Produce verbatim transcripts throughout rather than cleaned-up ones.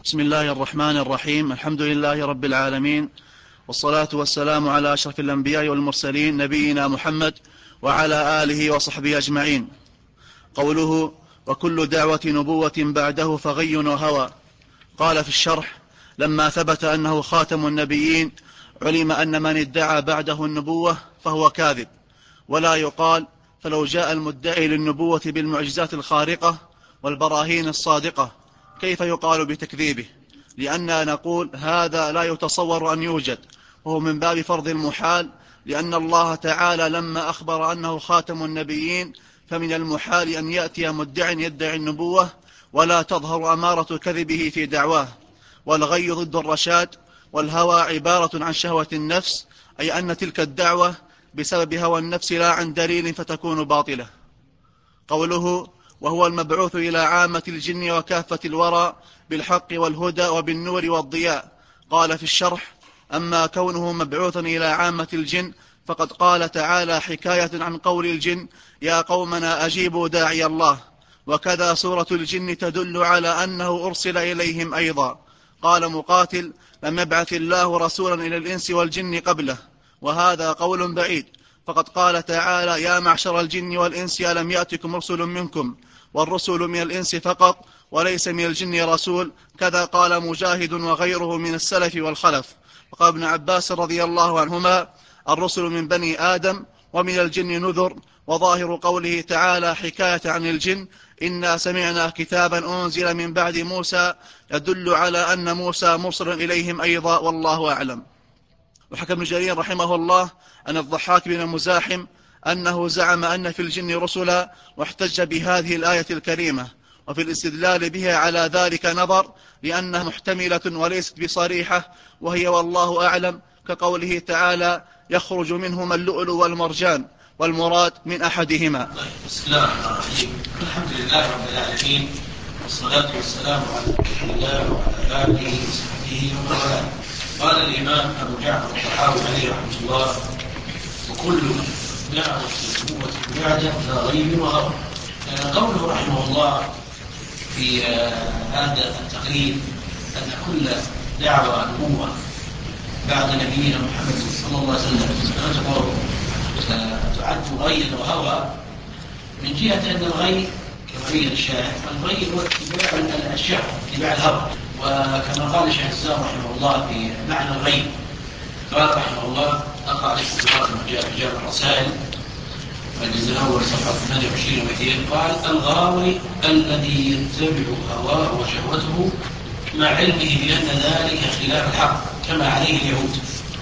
بسم الله الرحمن الرحيم. الحمد لله رب العالمين، والصلاة والسلام على أشرف الأنبياء والمرسلين نبينا محمد وعلى آله وصحبه أجمعين. قوله: وكل دعوة نبوة بعده فغي وهوى. قال في الشرح: لما ثبت أنه خاتم النبيين علم أن من ادعى بعده النبوة فهو كاذب، ولا يقال فلو جاء المدعي للنبوة بالمعجزات الخارقة والبراهين الصادقة كيف يقال بتكذيبه؟ لأننا نقول هذا لا يتصور أن يوجد، وهو من باب فرض المحال، لأن الله تعالى لما أخبر أنه خاتم النبيين فمن المحال أن يأتي مدع يدعي النبوة ولا تظهر أمارة كذبه في دعواه. والغي ضد الرشاد، والهوى عبارة عن شهوة النفس، أي أن تلك الدعوة بسبب هوى النفس لا عن دليل فتكون باطلة. قوله: وهو المبعوث إلى عامة الجن وكافة الورى بالحق والهدى وبالنور والضياء. قال في الشرح: أما كونه مبعوثا إلى عامة الجن فقد قال تعالى حكاية عن قول الجن: يا قومنا أجيبوا داعي الله. وكذا سورة الجن تدل على أنه أرسل إليهم أيضا. قال مقاتل: لم يبعث الله رسولا إلى الإنس والجن قبله، وهذا قول بعيد، فقد قال تعالى: يا معشر الجن والإنس ألم يأتكم رسل منكم، والرسل من الإنس فقط وليس من الجن رسول. كذا قال مجاهد وغيره من السلف والخلف. وقال ابن عباس رضي الله عنهما: الرسل من بني آدم ومن الجن نذر. وظاهر قوله تعالى حكاية عن الجن: إنا سمعنا كتابا أنزل من بعد موسى يدل على أن موسى مرسل إليهم أيضا، والله أعلم. وحكى ابن جرير رحمه الله أن الضحاك بن المزاحم أنه زعم أن في الجن رسلا، واحتج بهذه الآية الكريمة، وفي الاستدلال بها على ذلك نظر، لأنها محتملة وليست بصريحة، وهي والله أعلم كقوله تعالى: يخرج منهما اللؤلؤ والمرجان، والمراد من أحدهما. بسم الله الرحمن الرحيم. الحمد لله رب العالمين، والصلاة والسلام على رسول الله وعلى آله وصحبه ومن والاه. قال الإمام أبو جعفر الطحاوي عليه رحمة الله: وكل دعوة النبوة بعده لا غيب وهوى. قوله رحمه الله في هذا التقرير أن كل دعوة نبوة بعد نبينا محمد صلى الله عليه وسلم تعد غيا وهوى، من جهة أن الغي كما بين الشارع، الغي هو اتباع الشهوة، اتباع الهوى. وكما قال الشيخ الإسلام رحمه الله في معنى الغي، قال رحمه الله: أقرأ عليكم سورة رجال الرسائل الجزء الأول صفحة ثمانية وعشرين ومئتين. قال: الغاوي الذي يتبع هواه وشهوته مع علمه بأن ذلك خلاف الحق كما عليه اليهود.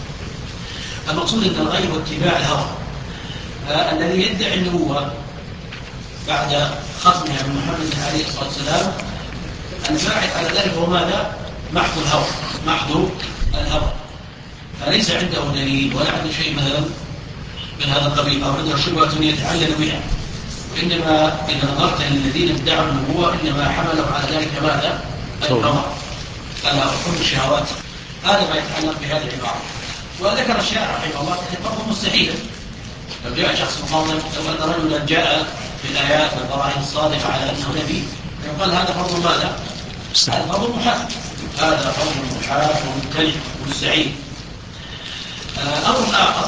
المقصود أن الغي هو اتباع الهوى. الذي يدعي النبوة بعد ختمها من محمد عليه الصلاة والسلام الباعث على ذلك هو ماذا؟ محض الهوى، محض الهوى، فليس عنده دليل ولا عنده شيء مثلا من هذا القبيل، أو عنده شبهة يتعلل بها. وإنما إذا نظرت للذين ادعوا النبوة إنما حملوا على ذلك ماذا؟ الهوى، ألا حب الشهوات. هذا ما يتعلق بهذه العبارة. وذكر الشاعر رحمه الله برضه مستحيلا لو جاء شخص مقاوم، لو أن رجلا جاء بالآيات والبراهين الصادقة على أنه نبي يقال هذا فرض ماذا؟ هذا فرض محال، هذا فرض محال وممتنع ومستحيل. أمر آخر،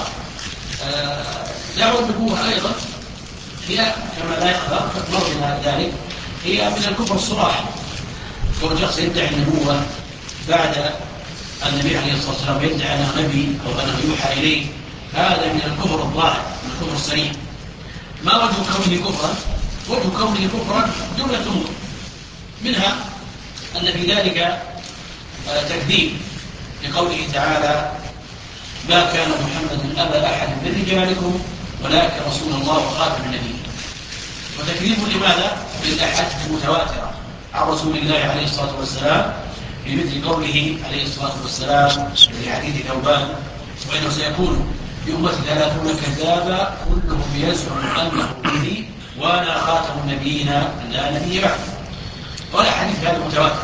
دعوة النبوة أيضا هي كما لا يخفى موضع ذلك هي من الكفر الصراح. كل شخص يدعي النبوة بعد النبي عليه الصلاة والسلام يدعي أنه نبي أو أنه يوحى إليه، هذا من الكفر الظاهر، من الكفر الصريح. ما وجه كونه كفرا؟ وجه كونه كفرا جملة أمور، منها أن في ذلك تكذيب لقوله تعالى: ما كان محمد أبا أحد من رجالكم ولكن رسول الله وخاتم النبيين. وتكذيب لماذا؟ بالأحاديث المتواترة عن رسول الله عليه الصلاة والسلام، بمثل قوله عليه الصلاة والسلام في حديث ثوبان: وإنه سيكون في أمة ثلاثون كذابا كلهم يزعم أنه نبي وأنا خاتم النبيين لا نبي بعد. ولا حديث هذا متواتر.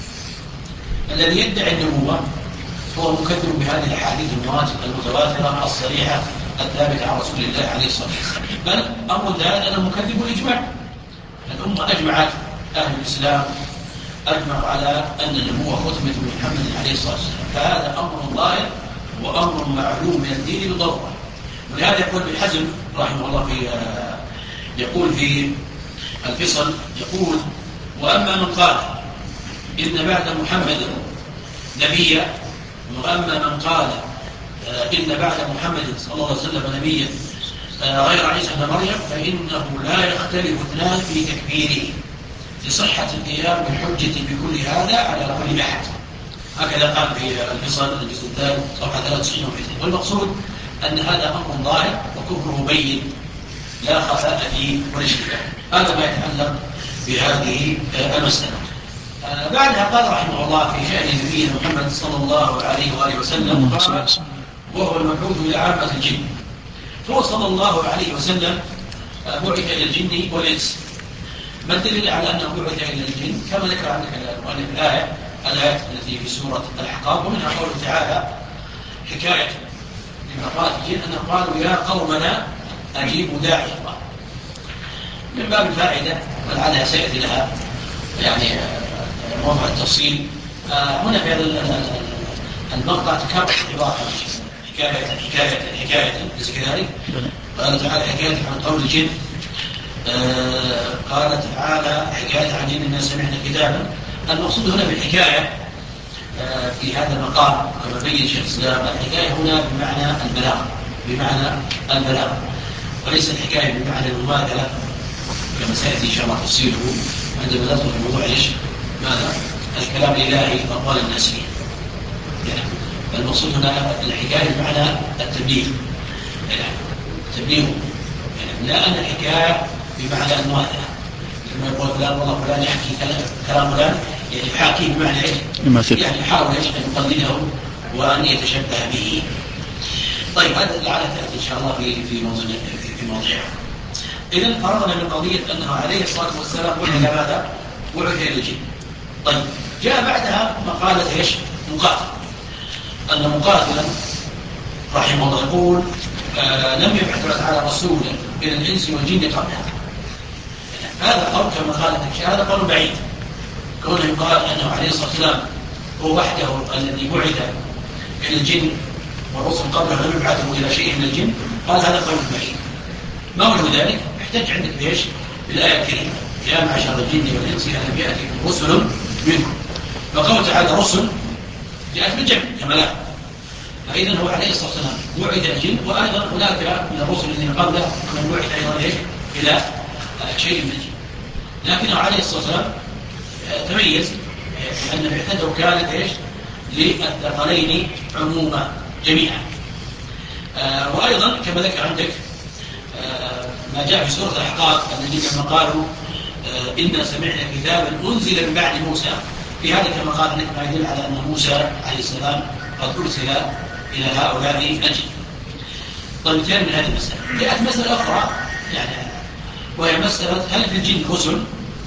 الذي يدعي النبوة هو مكذب بهذه الأحاديث المتواترة الصريحة الثابتة عن رسول الله عليه الصلاة والسلام. بل أمر ذلك أنه مكذب الإجماع. الأمة أجمعت، أهل الإسلام أجمعوا على أن النبوة ختمت بمحمد عليه الصلاة والسلام، فهذا أمر ظاهر وأمر معلوم من الدين بالضرورة. ولهذا يقول ابن حزم رحمه الله في يقول في الفصل، يقول: وأما من قال إن بعد محمد نبيا، وأما من قال إن بعد محمد صلى الله عليه وسلم نبيا غير عيسى بن مريم فإنه لا يختلف اثنان في تكفيره لصحة القيام بالحجة بكل هذا على كل أحد. هكذا قال في الفصل الجزء الثالث صفحة ثلاثة وتسعين. والمقصود أن هذا أمر ظاهر وكفره بين لا خفاء فيه ولا اشتباه. هذا ما يتعلق بهذه المسألة. بعدها قال رحمه الله في شأن نبينا محمد صلى الله عليه وآله وسلم قال: وهو المبعوث إلى عامة الجن. فهو صلى الله عليه وسلم بعث إلى الجن والإنس. ما الدليل على أنه بعث إلى الجن؟ كما ذكر عندك المؤلف الآية الآية التي في سورة الأحقاف، ومنها قوله تعالى حكاية لما قال الجن أنهم قالوا: يا قومنا أجيبوا داعي الله. من باب الفائدة ولعلها سيأتي لها يعني موضع التفصيل. هنا في هذا المقطع تكرر عبارة حكاية حكاية حكاية ليس كذلك؟ قال تعالى حكاية عن قول الجن. آه قال تعالى حكاية عن جن ما سمعنا كتابا. المقصود هنا بالحكاية آه في هذا المقام كما بين شيخ الإسلام، الحكاية هنا بمعنى البلاغ، بمعنى البلاغ وليس الحكاية بمعنى المماثلة كما سيأتي إن شاء الله تفصيله عندما ندخل في موضوع ايش؟ ماذا؟ الكلام الإلهي أقوال الناس فيه. يعني المقصود هنا الحكاية بمعنى التبليغ، يعني تبليغ، يعني لا أن الحكاية بمعنى المماثلة كما يقول فلان والله فلان يحكي كلام فلان، يعني يحاكي بمعنى ايش؟ يعني يحاول ايش أن يقلده وأن يتشبه به. طيب هذا لعله تأتي إن شاء الله في في موضوع في موضوعها. إذن فرضنا من قضية أنه عليه الصلاة والسلام بعث إلى ماذا؟ بعث إلى الجن. طيب جاء بعدها مقالة ايش؟ مقاتل. أن مقاتلا رحمه الله يقول: آه لم يبعث الله تعالى رسولا إلى الإنس والجن قبلها. هذا قول كما قال هذا قول بعيد، كونه يقال أنه عليه الصلاة والسلام هو وحده الذي بعث إلى الجن والرسل قبله لم يبعثوا إلى شيء من الجن، قال هذا قول بعيد. ما وجه ذلك؟ يحتاج عندك بإيش؟ بالآية الكريمة: يا معشر الجن والإنس ألم يأتكم رسل منكم. فقول تعالى رسل جاءت بالجمع كما لا، فإذا هو عليه الصلاة والسلام بعث الجن، وأيضا هناك من الرسل الذين قبله من بعث أيضا إيش؟ إلى شيء من الجن، لكنه عليه الصلاة والسلام تميز لأن بعثته كانت إيش؟ للثقلين عموما جميعا. آه وأيضا كما ذكر عندك آه ما جاء في سورة الأحقاف الذين لما قالوا آه إنا سمعنا كتابا أنزل من بعد موسى، في هذا كما قال عندك ما يدل على أن موسى عليه السلام قد أرسل إلى هؤلاء الجن. طيب ثاني من هذه المسألة جاءت مسألة أخرى يعني وهي مسألة هل في الجن رسل؟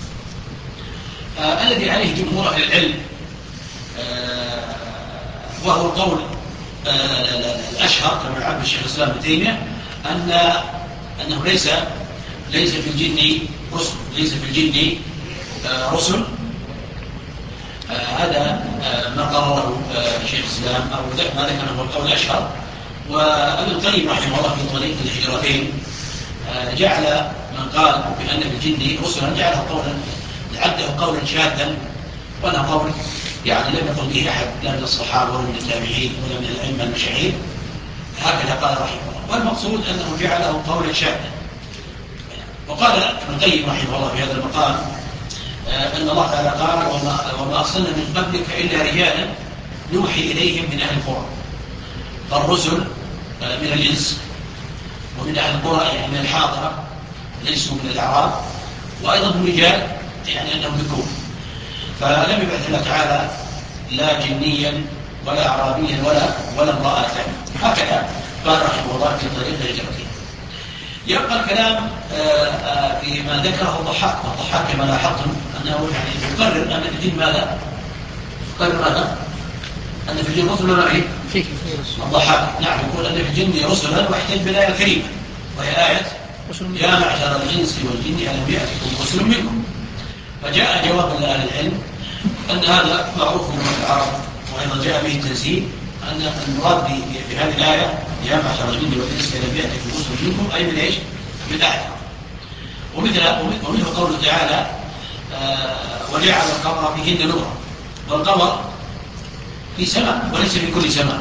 آه الذي عليه جمهور أهل العلم آه وهو القول آه الأشهر كما يعبر الشيخ الإسلام ابن تيمية أن أنه ليس ليس في الجن رسل، ليس في الجن آه رسل. آه هذا آه ما قرره آه شيخ الإسلام أو ما ذكره هو القول الأشهر. وابن القيم رحمه الله في طريق الهجرتين آه جعل من قال بأن في الجن رسلا جعله قولا عده قولا شاذا، وأنا قول يعني لم يقل به أحد لا من الصحابة ولا من التابعين ولا من الأئمة المشاهير، هكذا قال رحمه الله. والمقصود أنه جعله قولا شاذا. وقال ابن القيم رحمه الله في هذا المقام آه أن الله تعالى قال: وما, وما أرسلنا من قبلك إلا رجالا نوحي إليهم من أهل القرى. فالرسل آه من الإنس ومن أهل القرى يعني من الحاضرة ليسوا من الأعراب، وأيضا من رجال يعني أنهم ذكور. فلم يبعث الله تعالى لا جنيا ولا أعرابيا ولا ولا امرأة. هكذا قال رحمه الله في طريق الهجرتين. يبقى الكلام فيما ذكره الضحاك، والضحاك كما لاحظتم أنه يعني يقرر أن في الدين ماذا؟ يقرر ماذا؟ أن في الجن رسلا ولا إيه؟ فيه الضحاك نعم يقول أن في الجن رسلا، واحتج بالآية الكريمة وهي آية يا معشر الإنس والجن ألم يأتكم رسل منكم. فجاء جواب لأهل العلم أن هذا معروف من العرب، وأيضا جاء به التنزيل أن المراد بهذه الآية يا معشر الجن والإنس لم يأتكم رسل منكم أي من إيش؟ من آية. ومثل ومنه قوله تعالى آه وجعل القمر فيهن نورا، والقمر في سماء وليس في كل سماء،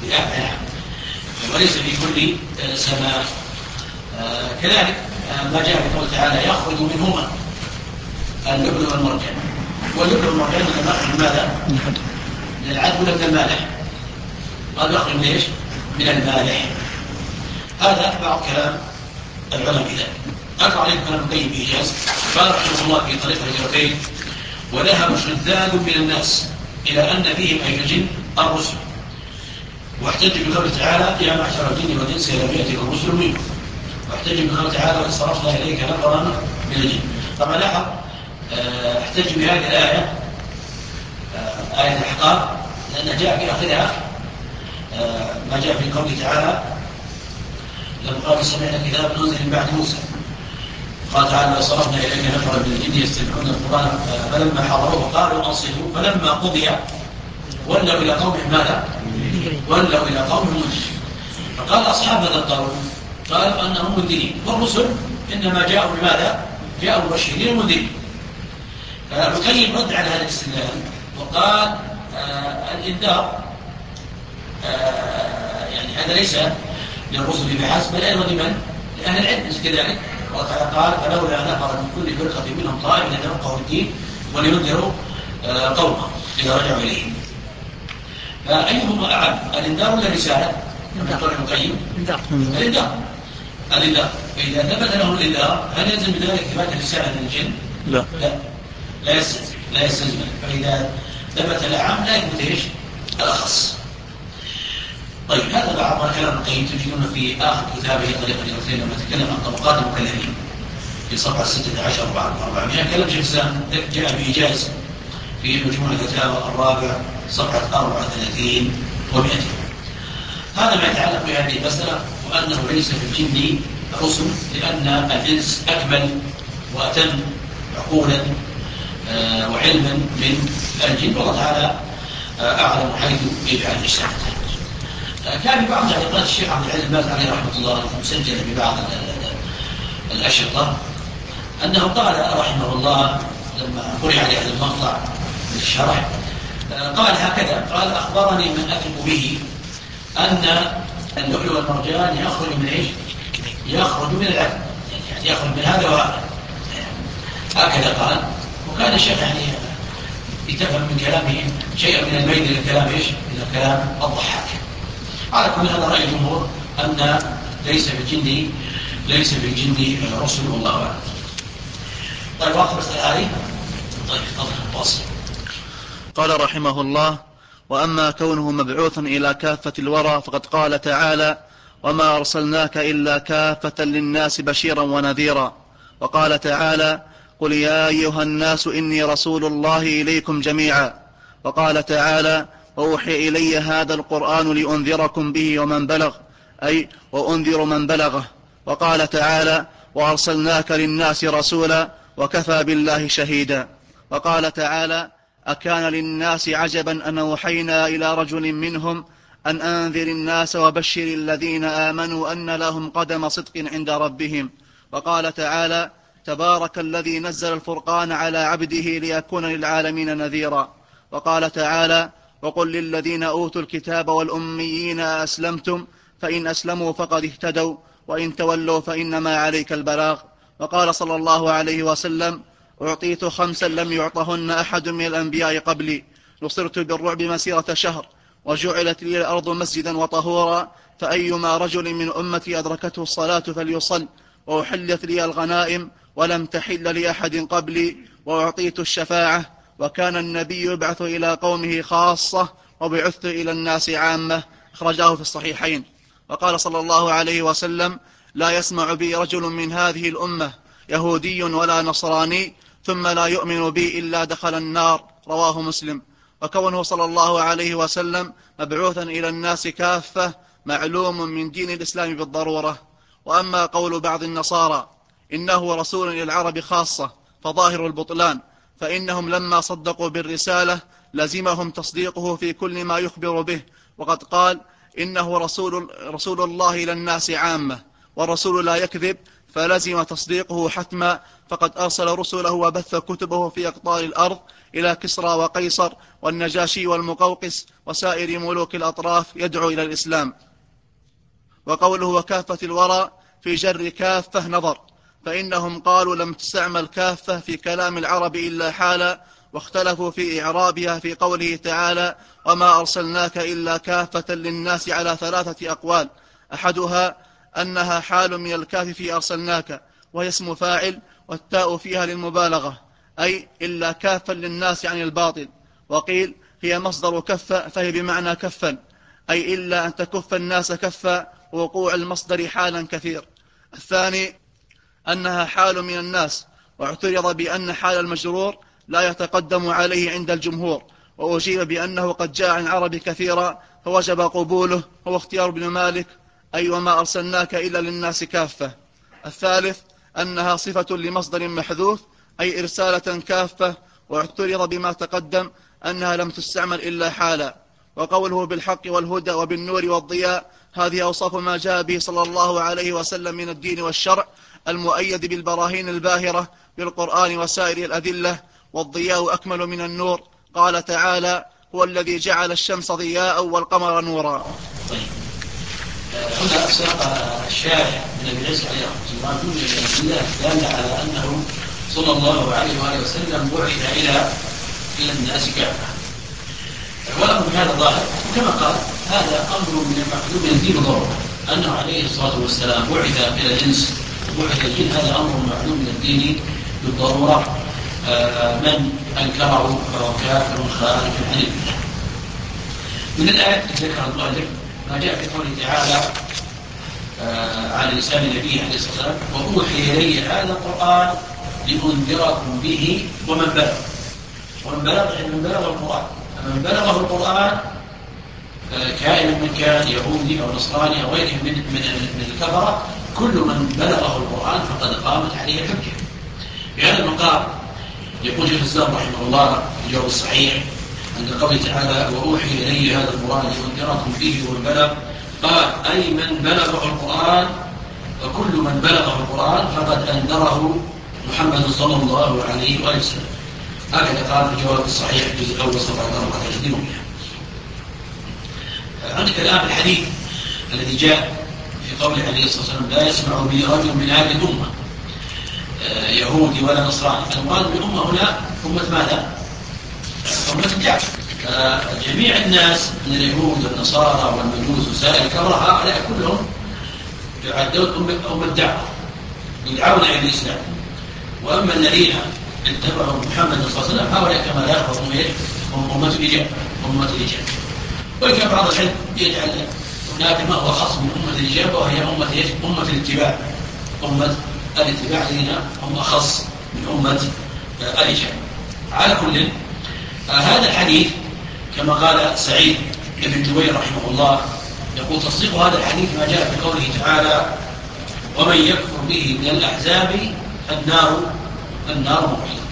وليس في كل سماء. آه كذلك آه ما جاء بقوله تعالى يخرج منهما اللؤلؤ والمرجان، واللؤلؤ والمرجان من ماذا؟ من العذب ولا من المالح؟ قال يخرج من ايش؟ من المالح. هذا بعض كلام العلماء في ذلك. أقرأ عليكم كلام القيم بإيجاز. قال رحمه الله في طريق الهجرتين: وذهب شذاذ من الناس إلى أن فيهم أي الجن الرسل، واحتج بقوله تعالى يا معشر الجن والإنس لم يأتكم رسل منكم، واحتج بقوله تعالى وإذ صرفنا إليك نفرا من الجن. طبعا لاحظ احتج بهذه الآية آية الإحقاق لأن جاء في آخرها ما جاء في قوله تعالى لما قال سمعنا كتابا أنزل من بعد موسى، قال تعالى وصرفنا إليك نفرا من الجن يستمعون القرآن فلما حضروه قالوا أنصتوا فلما قضي ولوا إلى قومهم ماذا؟ ولوا إلى قومهم منذرين. فقال أصحاب هذا القول قالوا أنهم منذرين، والرسل إنما جاءوا بماذا؟ جاءوا مبشرين ومنذرين. فالقيم رد على هذا الاستدلال وقال آه الإنذار آه يعني هذا ليس للرسل بحسب بل أيضا لمن؟ لأهل العلم كذلك. قال فلولا نفر من كل فرقة منهم طائفة ليتفقهوا في الدين ولينذروا آه قومهم إذا رجعوا إليهم. فأيهما أعم الإنذار ولا الرسالة؟ كما يقول ابن القيم الإنذار. الإنذار فإذا ثبت له الإنذار هل يلزم بذلك إثبات الرسالة للجن؟ لا لا لا يستلزم لا يستلزم فإذا ثبت الأعم لا يثبت إيش؟ الأخص. طيب هذا بعض ما كلام القيم تجدون في آخر كتابه طريق الهجرتين لما تكلم عن طبقات المكلفين في صفحة ستة عشر وأربعمائة كلام شيخ الإسلام جاء بإيجاز في مجموع الفتاوى الرابع صفحة أربعة وثلاثين ومئتين. هذا ما يتعلق بهذه المسألة، وأنه ليس في الجن رسل لأن الإنس أكمل وأتم عقولا آه وعلما من الجن، والله تعالى آه أعلم حيث يجعل الاجتهاد. آه كان بعض تعليقات الشيخ عبد العزيز باز عليه رحمه الله مسجلة ببعض الأشرطة أنه قال رحمه الله لما قرئ عليه هذا المقطع من الشرح آه قال هكذا: قال أخبرني من أثق به أن اللؤلؤ والمرجان يخرج من إيش؟ يخرج من العدل، يعني يخرج من هذا وهذا، هكذا قال. وكان الشيخ يعني يتفهم من كلامه شيئا من الميل إلى الكلام إيش؟ إلى الكلام الضحاك. على كل هذا رأي الجمهور أن ليس في الجن ليس في الجن رسل، والله أعلم. طيب واخر مسألة هذه. طيب تفضل واصل. قال رحمه الله: وأما كونه مبعوثا إلى كافة الورى فقد قال تعالى: وما أرسلناك إلا كافة للناس بشيرا ونذيرا. وقال تعالى: قل يا أيها الناس إني رسول الله إليكم جميعا. وقال تعالى: وأوحي إلي هذا القرآن لأنذركم به ومن بلغ، أي وأنذر من بلغه. وقال تعالى: وأرسلناك للناس رسولا وكفى بالله شهيدا. وقال تعالى: أكان للناس عجبا أن أوحينا إلى رجل منهم أن أنذر الناس وبشر الذين آمنوا أن لهم قدم صدق عند ربهم. وقال تعالى: تبارك الذي نزل الفرقان على عبده ليكون للعالمين نذيرا. وقال تعالى: وقل للذين أوتوا الكتاب والأميين أسلمتم فإن أسلموا فقد اهتدوا وإن تولوا فإنما عليك البلاغ. وقال صلى الله عليه وسلم: أعطيت خمسا لم يعطهن أحد من الأنبياء قبلي: نصرت بالرعب مسيرة شهر، وجعلت لي الأرض مسجدا وطهورا، فأيما رجل من أمتي أدركته الصلاة فليصل، وأحلت لي الغنائم ولم تحل لأحد قبلي، وأعطيت الشفاعة، وكان النبي يبعث إلى قومه خاصة وبعثت إلى الناس عامة. أخرجاه في الصحيحين. وقال صلى الله عليه وسلم: لا يسمع بي رجل من هذه الأمة يهودي ولا نصراني ثم لا يؤمن بي إلا دخل النار. رواه مسلم. وكونه صلى الله عليه وسلم مبعوثا إلى الناس كافة معلوم من دين الإسلام بالضرورة. وأما قول بعض النصارى إنه رسول للعرب خاصة فظاهر البطلان، فإنهم لما صدقوا بالرسالة لزمهم تصديقه في كل ما يخبر به، وقد قال: إنه رسول, رسول الله إلى الناس عامة، والرسول لا يكذب، فلزم تصديقه حتما، فقد أرسل رسله وبث كتبه في أقطار الأرض إلى كسرى وقيصر والنجاشي والمقوقس وسائر ملوك الأطراف يدعو إلى الإسلام. وقوله وكافة الورى في جر كافة نظر، فإنهم قالوا لم تستعمل كافة في كلام العرب إلا حالا، واختلفوا في إعرابها في قوله تعالى: وما أرسلناك إلا كافة للناس، على ثلاثة أقوال، أحدها أنها حال من الكاف في أرسلناك، وهي اسم فاعل، والتاء فيها للمبالغة، أي إلا كافا للناس عن الباطل. وقيل هي مصدر كف، فهي بمعنى كفا، أي إلا أن تكف الناس كفا، ووقوع المصدر حالا كثير. الثاني أنها حال من الناس، واعترض بأن حال المجرور لا يتقدم عليه عند الجمهور، وأجيب بأنه قد جاء عن العرب كثيرا فوجب قبوله، هو اختيار ابن مالك، أي وما أرسلناك إلا للناس كافة. الثالث أنها صفة لمصدر محذوف، أي إرسالة كافة، واعترض بما تقدم أنها لم تستعمل إلا حالا. وقوله بالحق والهدى وبالنور والضياء، هذه أوصاف ما جاء به صلى الله عليه وسلم من الدين والشرع، المؤيد بالبراهين الباهرة بالقرآن وسائر الأدلة. والضياء أكمل من النور، قال تعالى: هو الذي جعل الشمس ضياء والقمر نورا. طيب، هنا ساق الشارع من ابي العز عليه رحمه الله كل الادله داله على انه صلى الله عليه واله وسلم بعث الى الى الناس كافه. والامر بهذا ظاهر، كما قال هذا امر من المعلوم من الدين ضروره، انه عليه الصلاه والسلام بعث الى الانس وبعث الجن، هذا امر معلوم من الدين بالضروره. من انكره فهو كافر خارج عن المله. من الايات التي ذكرها المؤلف ما جاء في قوله تعالى آه على لسان نبيه عليه الصلاه والسلام: واوحي الي هذا القران لانذركم به ومن بلغ. ومن بلغ يعني من بلغ القران، فمن بلغه القران آه كائنا من كان، يهودي او نصراني او غيره من من من الكفره، كل من بلغه القران فقد قامت عليه الحجه. في هذا المقام يقول شيخ الاسلام رحمه الله في الجواب الصحيح عند قوله تعالى: واوحي الي هذا القران لانذركم به ومن بلغ، قال: اي من بلغه القران، وكل من بلغه القران فقد انذره محمد صلى الله عليه واله وسلم. هكذا قال في الجواب الصحيح الجزء الاول صفحه أربعة وعشرين بها. عندك الان الحديث الذي جاء في قوله عليه الصلاه والسلام: لا يسمع به رجل من هذه الامه يهودي ولا نصراني. المراد بالامه هنا امه ماذا؟ امه الجعل. جميع الناس من اليهود والنصارى والمجوس وسائر الكفره هؤلاء كلهم يعدون امه الدعوه، يدعون الى الاسلام. واما الذين اتبعوا محمد صلى الله عليه وسلم هؤلاء كما لا يخبرون هم امه الاجابه، امه الاجابه. وكان بعض العلم يجعل هناك ما هو خاص من امه الاجابه، وهي امه ايش؟ امه الاتباع. امه الاتباع الذين هم اخص من امه الاجابه. على كل آه هذا الحديث كما قال سعيد بن جبير رحمه الله، يقول تصديق هذا الحديث ما جاء في قوله تعالى: ومن يكفر به من الاحزاب النار النار موعده.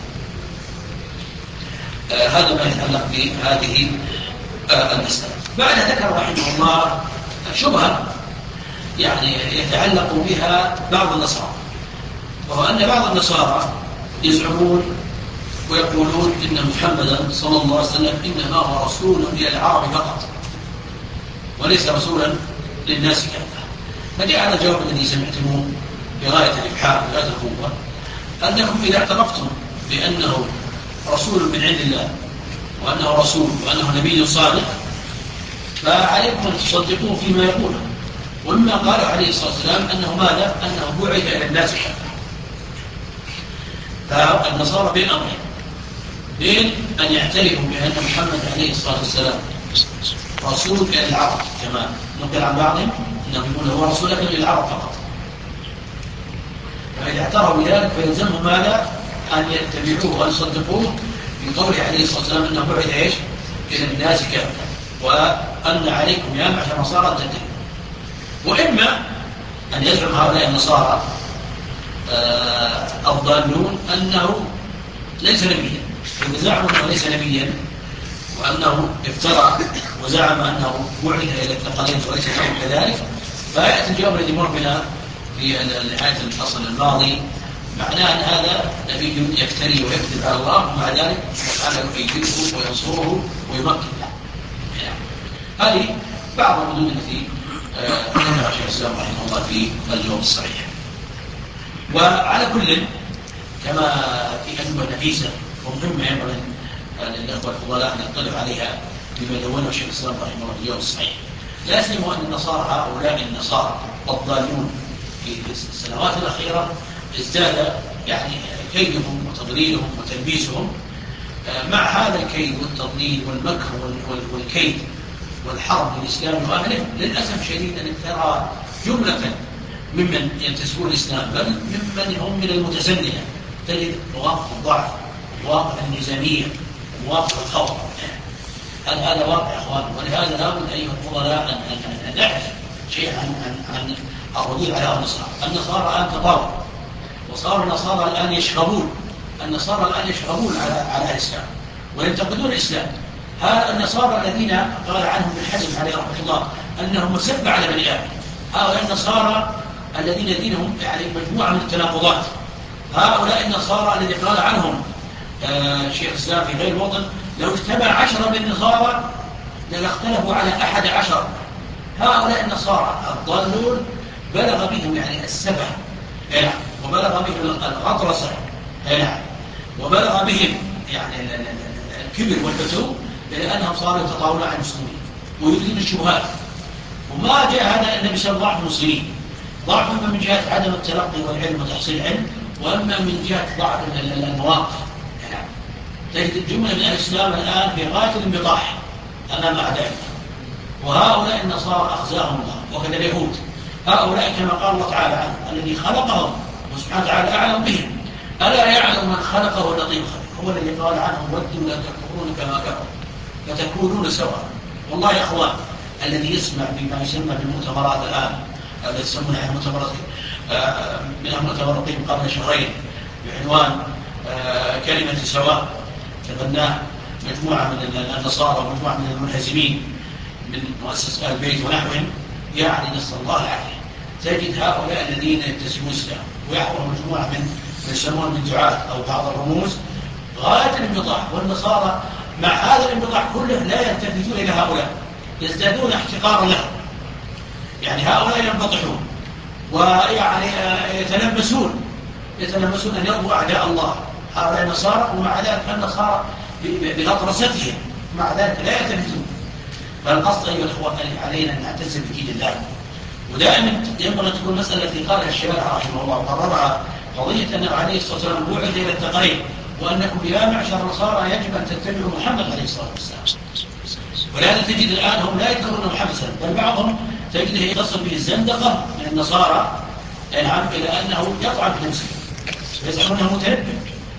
آه هذا ما يتعلق بهذه آه المسألة. بعد ذكر رحمه الله شبهة يعني يتعلق بها بعض النصارى، وهو أن بعض النصارى يزعمون ويقولون إن محمدا صلى الله عليه وسلم إنما هو رسول إلى العرب فقط، وليس رسولا للناس كافة. فجاء هذا الجواب الذي سمعتموه بغاية الإبحار بغاية القوة، أنكم إذا اعترفتم بأنه رسول من عند الله، وأنه رسول وأنه نبي صادق، فعليكم أن تصدقوه فيما يقوله. ومما قال عليه الصلاة والسلام أنه ماذا؟ أنه بعث إلى الناس كافة. فالنصارى بين أمرين: بين أن يعترفوا بأن محمد عليه الصلاة والسلام رسول إلى العرب، كما نقل عن بعضهم أنهم يقولون هو رسول لكن للعرب فقط. فإذا اعترفوا بذلك فيلزمهم ماذا؟ أن يتبعوه ويصدقوه بقوله عليه الصلاة والسلام أنه بعث إيش؟ إلى الناس كافة، وأن عليكم يا معشر النصارى أن تتبعوا. وإما أن يزعم هؤلاء النصارى الضالون أنه ليس نبيا، فإذا زعم أنه ليس نبيا وأنه افترى وزعم أنه بعث إلى الثقلين وليس له كذلك، فيأتي الجواب الذي مر بنا في نهاية الفصل الماضي، معناه أن هذا نبي يفتري ويكذب على الله، ومع ذلك سبحانه يؤيده وينصره ويمكن له. هذه بعض الردود التي ذكرها شيخ الإسلام رحمه الله في الجواب الصحيح. وعلى كل كما في أجوبة نفيسة ومهمة ينبغي للأخوة الفضلاء أن يطلعوا عليها بما دونه شيخ الإسلام رحمه الله في الجواب الصحيح، لا سيما أن النصارى هؤلاء النصارى الضالون في السنوات الأخيرة ازداد يعني كيدهم وتضليلهم وتلبيسهم. مع هذا الكيد والتضليل والمكر والكيد والحرب بالإسلام وأهله، للأسف شديد أن ترى جملة ممن ينتسبون الإسلام بل ممن هم من المتسننة تجد مواقف الضعف، مواقف النزامية، مواقف الخوف. هذا هذا واقع أخوان، ولهذا لابد أيها الفضلاء أن نعرف شيئا عن عن الردود على النصارى. النصارى الآن تطاول، وصار النصارى الآن يشغبون النصارى الآن يشغبون على على الإسلام وينتقدون الإسلام. هؤلاء النصارى الذين قال عنهم ابن حزم عليه رحمه الله أنهم مسبة على بني آدم، هؤلاء النصارى الذين دينهم يعني مجموعة من التناقضات، هؤلاء النصارى الذين قال عنهم آه شيخ الإسلام في غير وطن لو اجتمع عشرة من النصارى لاختلفوا على أحد عشر. هؤلاء النصارى الضالون بلغ بهم يعني السبع يعني، وبلغ بهم الغطرسة يعني، وبلغ بهم يعني الكبر والفتو، لأنهم صاروا يتطاولون على المسلمين ويريدون الشبهات. وما جاء هذا النبي صلى الله عليه وسلم المسلمين ضعف من جهة عدم التلقي والعلم وتحصيل العلم، وأما من جهة ضعف المواقف. يعني تجد الجملة من الإسلام الآن في غاية الانبطاح أمام أعدائهم، وهؤلاء النصارى أخزاهم الله، وكذا اليهود. هؤلاء كما قال الله تعالى عنه الذي خلقهم وسبحانه وتعالى أعلم بهم، ألا يعلم من خلقه اللطيف الخبير، هو الذي قال عنهم ودوا لا تكفرون كما كفروا فتكونون سواء. والله يا أخوان الذي يسمع بما يسمى بالمؤتمرات الآن التي يسمونها المؤتمرات منها مؤتمر الطب قبل شهرين بعنوان كلمة سواء، تبناه مجموعة من النصارى ومجموعة من المنهزمين من مؤسسة آل البيت ونحوهم، يعني نسأل الله العافية. تجد هؤلاء الذين ينتسبون الإسلام ويحضر مجموعة من يسمون من دعاة أو بعض الرموز غاية الانبطاح، والنصارى مع هذا الانبطاح كله لا يلتفتون إلى هؤلاء، يزدادون احتقارا لهم. يعني هؤلاء ينبطحون ويعني يتلبسون يتلبسون أن يرضوا أعداء الله، هؤلاء النصارى، ومع ذلك النصارى بغطرستهم مع ذلك لا يلتفتون. فالقصد أيها الأخوة علينا أن نعتز بدين الله، ودائما ينبغي أن تكون مسألة التي قالها الشارع رحمه الله وقررها قضية أنه عليه الصلاة والسلام بعث إلى التقريب، وأنكم يا معشر النصارى يجب أن تتبعوا محمد عليه الصلاة والسلام. ولهذا تجد الآن هم لا يذكرون محمد صلى الله عليه وسلم، بل بعضهم تجده يتصل به الزندقة من النصارى نعم إلى أنه يطعن في نفسه ويزعمونه متنبئ،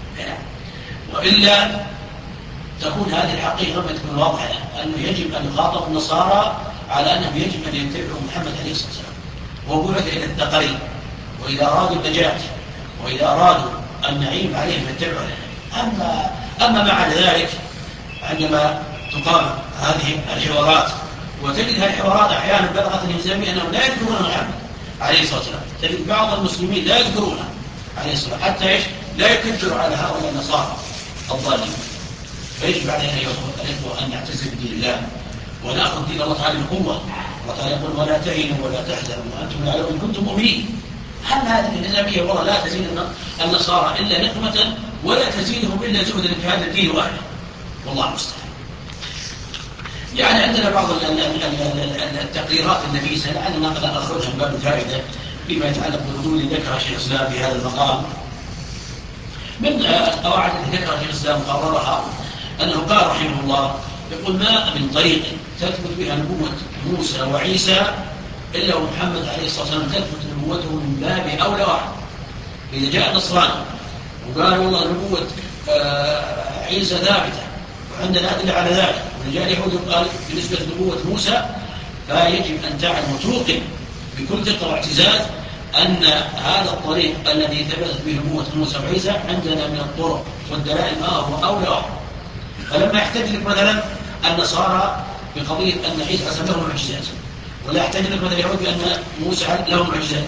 وإلا تكون هذه الحقيقة ما تكون واضحة أنه يجب أن يخاطب النصارى على أنهم يجب أن يتبعوا محمد عليه الصلاة والسلام، وهو بعث إلى التقريب، وإذا أرادوا النجاة وإذا أرادوا النعيم عليهم يتبعوا. أما أما بعد ذلك عندما تقام هذه الحوارات وتجد هذه الحوارات أحيانا بلغت الإنسانية أنهم لا يذكرون محمد عليه الصلاة والسلام، تجد بعض المسلمين لا يذكرونه عليه الصلاة والسلام حتى إيش لا يكثروا على هؤلاء النصارى الضالين. فيجب علينا أيها الأخوة أن نعتز بدين الله ونأخذ دين الله تعالى بقوة. الله تعالى يقول ولا تهنوا ولا تحزنوا وأنتم لا إن كنتم مؤمنين. هل هذه النظامية والله لا تزيد النصارى إلا نقمة ولا تزيدهم إلا زهدا في هذا الدين وأهله، والله المستعان. يعني عندنا بعض التقريرات النفيسة لعلنا قد نأخذها من باب الفائدة فيما يتعلق بردود ذكرها شيخ الإسلام في هذا المقام. من القواعد التي ذكرها شيخ الإسلام قررها أنه قال رحمه الله يقول ما من طريق تثبت بها نبوة موسى وعيسى إلا ومحمد عليه الصلاة والسلام تثبت نبوته من باب أولى واحد. إذا جاء النصراني وقال والله نبوة عيسى ثابتة وعندنا أدلة على ذلك، وإذا جاء اليهود وقال بالنسبة لنبوة موسى، فيجب أن تعلم وتوقن بكل دقة واعتزاز أن هذا الطريق الذي ثبتت به نبوة موسى وعيسى عندنا من الطرق والدلائل ما هو أولى وأولى. فلما يحتج لك مثلا النصارى بقضية أن عيسى عليه له معجزات، ولا يحتج لك مثلا اليهود بأن موسى له معجزات،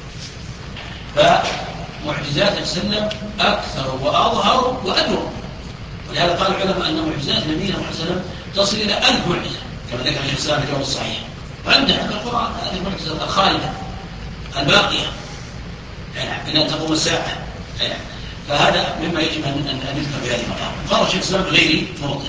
فمعجزات السلم أكثر وأظهر وأدوم. ولهذا قال العلماء أن معجزات نبينا محمد صلى الله عليه وسلم تصل إلى ألف معجزة كما ذكر الشيخ الإسلام في الجواب الصحيح. وعندنا في القرآن هذه المعجزة الخالدة الباقية إلى تقوم الساعة. فهذا مما يجب أن نذكر في هذه المقام. قال الشيخ الإسلام بغير موطن.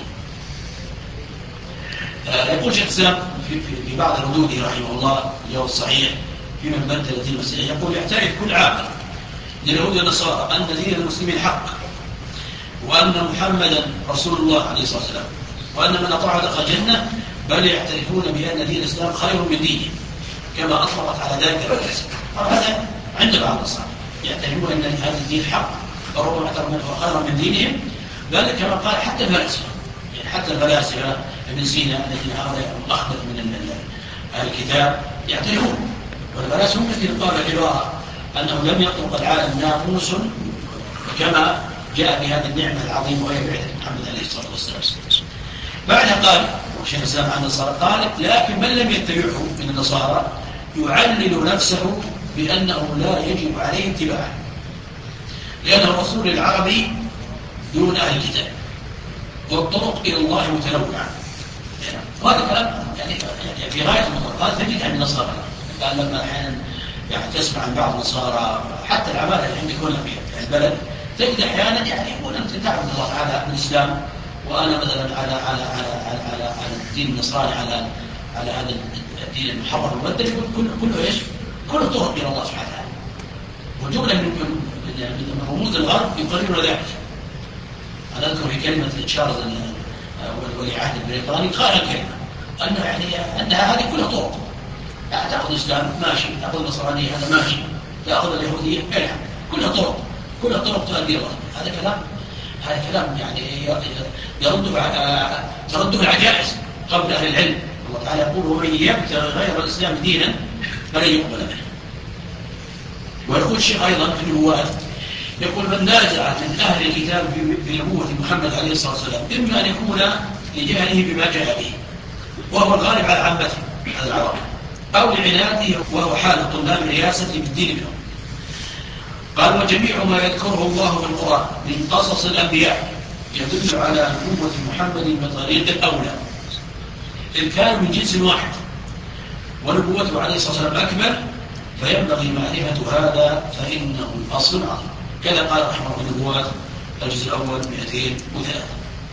يقول شيخ الإسلام في, في, في بعض ردوده رحمه الله الجواب الصحيح في من بدل دين المسيح، يقول يعترف كل عاقل لليهود والنصارى أن دين المسلمين حق، وأن محمدا رسول الله عليه الصلاة والسلام، وأن من أطاع دخل الجنة، بل يعترفون بأن دين الإسلام خير من دينه كما أطلقت على ذلك الفلاسفة. هذا عند بعض النصارى يعترفون أن هذا الدين حق، وربما اعتبروا منه خيرا من دينهم، بل كما قال حتى الفلاسفة، يعني حتى الفلاسفة ابن سينا الذين هؤلاء أخذت من الكتاب يعترفون. والفلاسفة هم الذين قالوا العبارة أنه لم يطلق العالم ناموس كما جاء بهذه النعمة العظيمة وهي بعثة محمد عليه الصلاة والسلام. بعدها قال شيخ الإسلام عن النصارى قال لكن من لم يتبعه من النصارى يعلل نفسه بأنه لا يجب عليه اتباعه، لأنه رسول العربي دون أهل الكتاب، والطرق إلى الله متنوعة. وهذا كلام يعني في غاية المطلق. هذا تجد عند النصارى قال لما أحيانا يعني تسمع عن بعض النصارى حتى العمالة اللي عندك هنا في البلد تجد أحيانا يعني يقول أنت تعبد الله تعالى بالإسلام، وأنا مثلا على على على على على, على الدين النصراني، على على هذا الدين المحرم المبدل، يقول كله كله ايش؟ كله طرق إلى الله سبحانه وتعالى. وجملة من من رموز الغرب يقررون ذلك. أنا أذكر في كلمة تشارلز ولي عهد البريطاني قال الكلمة أنه يعني أنها هذه كلها طرق، يعني تأخذ الإسلام ماشي، تأخذ النصرانية هذا ماشي، تأخذ اليهودية الحم، كلها طرق، كلها طرق تؤدي الله. هذا كلام هذا كلام يعني يرد ترده العجائز قبل أهل العلم. الله تعالى يقول ومن يبتغي غير الإسلام دينا فلن يقبل منه. ويقول الشيخ أيضا في النبوات يقول من نازع من أهل الكتاب بنبوة محمد عليه الصلاة والسلام إما أن يكون لجهله بما جاء به وهو الغالب على عامته على العرب، أو لعناده وهو حال الطلاب الرياسة بالدين منهم. قال وجميع ما يذكره الله في القرآن من قصص الأنبياء يدل على نبوة محمد بطريق الأولى، إذ كانوا من جنس واحد ونبوته عليه الصلاة والسلام أكمل، فينبغي معرفة هذا فإنه الأصل العظيم. كذا قال رحمه الله النبوات الجزء الأول مئتين وثلاثة.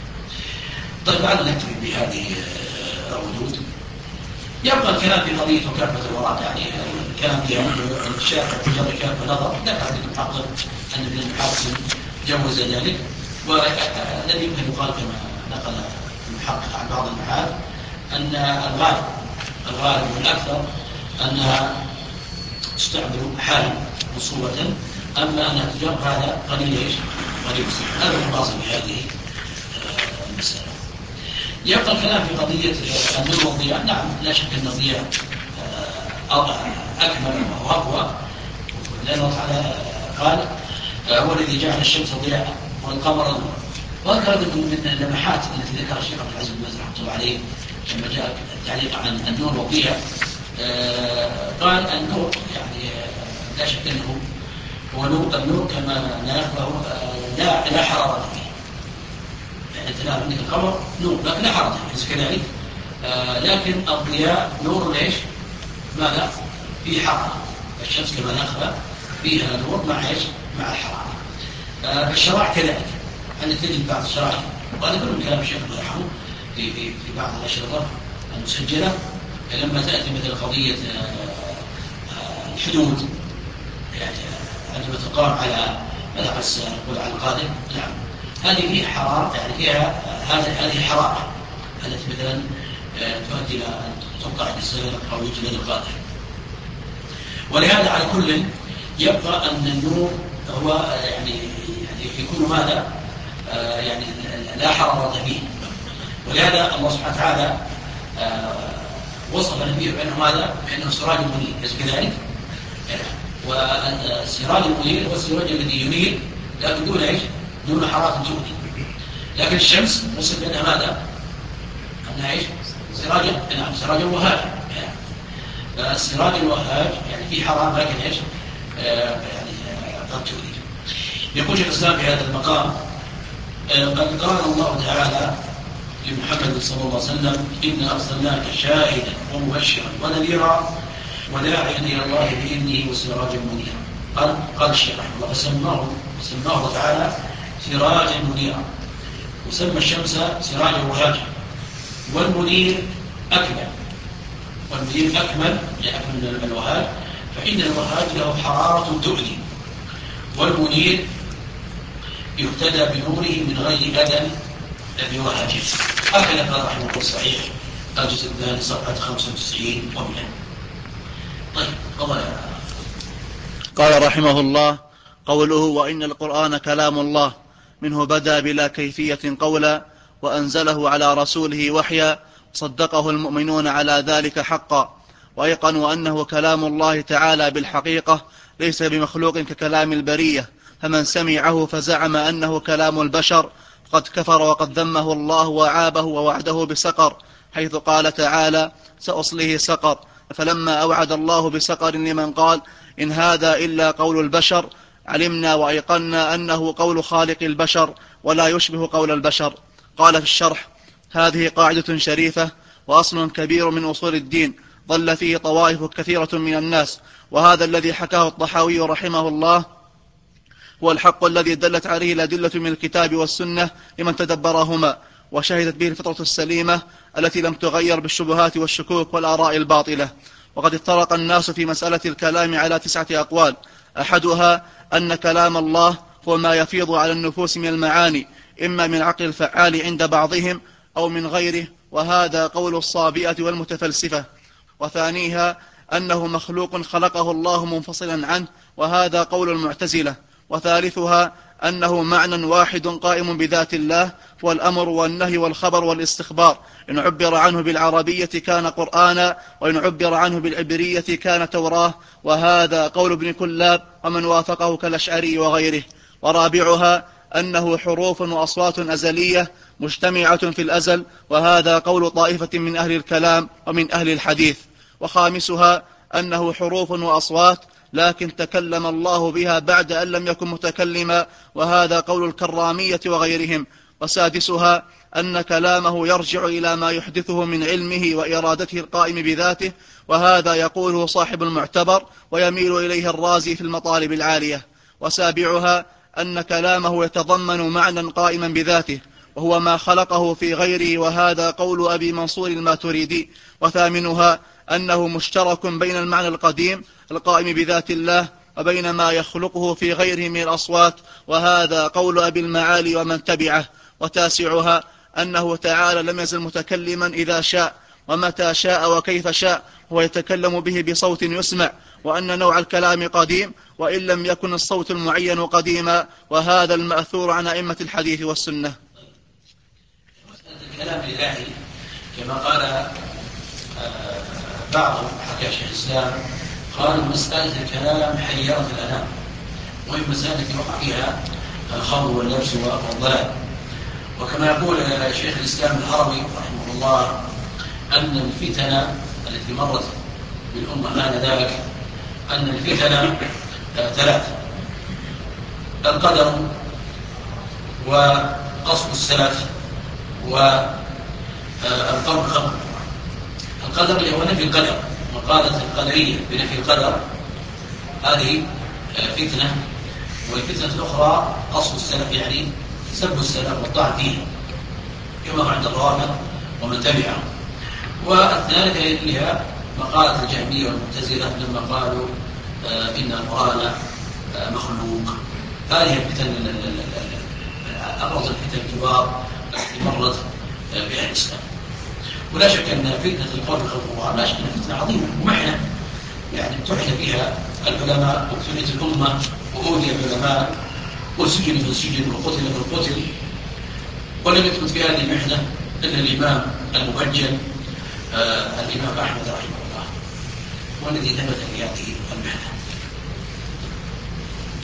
طيب بعد نكتفي بهذه الردود. يبقى الكلام في قضية كافة الوراء، يعني الكلام في الشافعي في كافة نظر ذكر المحقق أن ابن الحاكم جوز ذلك، والذي يمكن يقال كما نقل المحقق عن بعض المحال أن الغالب الغالب والأكثر أنها تستعمل حالا مصوبة، أما أنها تجرب هذا قليل إيش؟ قليل مستحيل. هذا المقاصد بهذه المسألة. يبقى الكلام في قضية النور والضياء. نعم لا شك أن الضياء أكمل وأقوى، لأن الله تعالى قال هو الذي جعل الشمس ضياء والقمر نورا. وهذا من اللمحات التي ذكرها الشيخ عبد العزيز بن باز رحمه الله عليه لما جاء التعليق عن النور والضياء. قال النور يعني لا شك أنه هو نور، النور كما نعرفه لا لا حرارة فيه، يعني تنام عندك القمر نور لكن لا حرارة فيه كذلك. لكن الضياء نور ليش؟ ماذا؟ فيه حرارة. الشمس كما نعرفها فيها نور مع ايش؟ مع الحرارة. الشرائع كذلك، أن تجد بعض الشرائع، وهذا كله كلام الشيخ الله يرحمه في في في بعض الأشرطة المسجلة، لما تأتي مثل قضية الحدود، يعني عندما تقام على مذهب السابق على القادم، نعم هذه فيها حرارة، يعني فيها هذه حرارة التي مثلا تؤدي إلى أن تقطع السابق أو يجلد القادم. ولهذا على كل يبقى أن النور هو يعني يعني يكون ماذا؟ آه يعني لا حرارة فيه. ولهذا الله سبحانه وتعالى آه وصف نبيه بأنه ماذا؟ بأنه سراج منير، أليس كذلك؟ والسراج المنير هو السراج الذي ينير لكن دون ايش؟ دون حرارة تؤذي. لكن الشمس وصف بأنها ماذا؟ أنها ايش؟ سراجا، نعم سراجا وهاجا. السراج الوهاج يعني في حرام لكن ايش؟ آه يعني قد تؤذي. يقول شيخ الإسلام في هذا المقام آه قد قال الله تعالى لمحمد صلى الله عليه وسلم: إنا أرسلناك شاهدا ومبشرا ونذيرا وداعيا إلى الله بإذنه وسراجا منيرا. قال قال الشيخ رحمه الله فسماه سماه تعالى سراجا منيرا، وسمى الشمس سراجا وهاجا، والمنير أكمل، والمنير أكمل يعني أكمل من الوهاج، فإن الوهاج له حرارة تؤذي، والمنير يهتدى بنوره من غير أذى بوهاجه. هكذا قال رحمه الله الصحيح الجزء الثاني صفحة خمسة وتسعين ومئة. طيب فضل. قال رحمه الله: قوله وإن القرآن كلام الله منه بدا بلا كيفية قولا، وأنزله على رسوله وحيا، صدقه المؤمنون على ذلك حقا، وأيقنوا أنه كلام الله تعالى بالحقيقة ليس بمخلوق ككلام البرية، فمن سمعه فزعم أنه كلام البشر قد كفر وقد ذمه الله وعابه ووعده بسقر، حيث قال تعالى: سأصله سقر. فلما أوعد الله بسقر لمن قال إن هذا إلا قول البشر، علمنا وأيقنا أنه قول خالق البشر ولا يشبه قول البشر. قال في الشرح: هذه قاعدة شريفة وأصل كبير من أصول الدين ضل فيه طوائف كثيرة من الناس، وهذا الذي حكاه الطحاوي رحمه الله هو الحق الذي دلت عليه الأدلة من الكتاب والسنة لمن تدبرهما، وشهدت به الفطرة السليمة التي لم تغير بالشبهات والشكوك والآراء الباطلة. وقد افترق الناس في مسألة الكلام على تسعة أقوال: أحدها أن كلام الله هو ما يفيض على النفوس من المعاني، إما من عقل الفعال عند بعضهم أو من غيره، وهذا قول الصابئة والمتفلسفة. وثانيها أنه مخلوق خلقه الله منفصلا عنه، وهذا قول المعتزلة. وثالثها أنه معنى واحد قائم بذات الله، والأمر والنهي والخبر والاستخبار، إن عبر عنه بالعربية كان قرآنا، وإن عبر عنه بالعبرية كان توراة، وهذا قول ابن كلاب ومن وافقه كالأشعري وغيره. ورابعها أنه حروف وأصوات أزلية مجتمعة في الأزل، وهذا قول طائفة من أهل الكلام ومن أهل الحديث. وخامسها أنه حروف وأصوات لكن تكلم الله بها بعد أن لم يكن متكلما، وهذا قول الكرامية وغيرهم. وسادسها أن كلامه يرجع إلى ما يحدثه من علمه وإرادته القائم بذاته، وهذا يقوله صاحب المعتبر ويميل إليه الرازي في المطالب العالية. وسابعها أن كلامه يتضمن معنى قائما بذاته، وهو ما خلقه في غيره، وهذا قول أبي منصور الماتريدي. وثامنها أنه مشترك بين المعنى القديم القائم بذات الله وبين ما يخلقه في غيره من الأصوات، وهذا قول أبي المعالي ومن تبعه. وتاسعها أنه تعالى لم يزل متكلما إذا شاء ومتى شاء وكيف شاء، هو يتكلم به بصوت يسمع، وأن نوع الكلام قديم وإن لم يكن الصوت المعين قديما، وهذا المأثور عن أئمة الحديث والسنة. الكلام الإلهي كما قال بعضهم حكى شيخ الإسلام قالوا مسألة الكلام حيرت الأنام، وهي مسألة وقع فيها الخمر واللبس والضلال. وكما يقول شيخ الإسلام الهروي رحمه الله أن الفتن التي مرت بالأمة آنذاك أن الفتن ثلاث: القدر وقصد السلف والقول الخمر. القدر اللي هو نفي القدر، مقالة القدرية بنفي القدر، هذه فتنة. والفتنة الأخرى قصد السلف يعني سب السلف والطعن فيه كما هو عند الروافض ومن تبعهم. والثالثة هي مقالة الجهمية والمعتزلة لما قالوا إن القرآن مخلوق. هذه الفتن أبرز الفتن الكبار التي مرت بها الإسلام. ولا شك أن فتنة القول بخلق القرآن لا شك أنها فتنة عظيمة ومحنة، يعني امتحن فيها العلماء وابتليت الأمة وأوذي العلماء وسجن من سجن وقتل من قتل، ولم يثبت في هذه المحنة إلا الإمام المبجل آه الإمام أحمد رحمه الله والذي ثبت في هذه المحنة.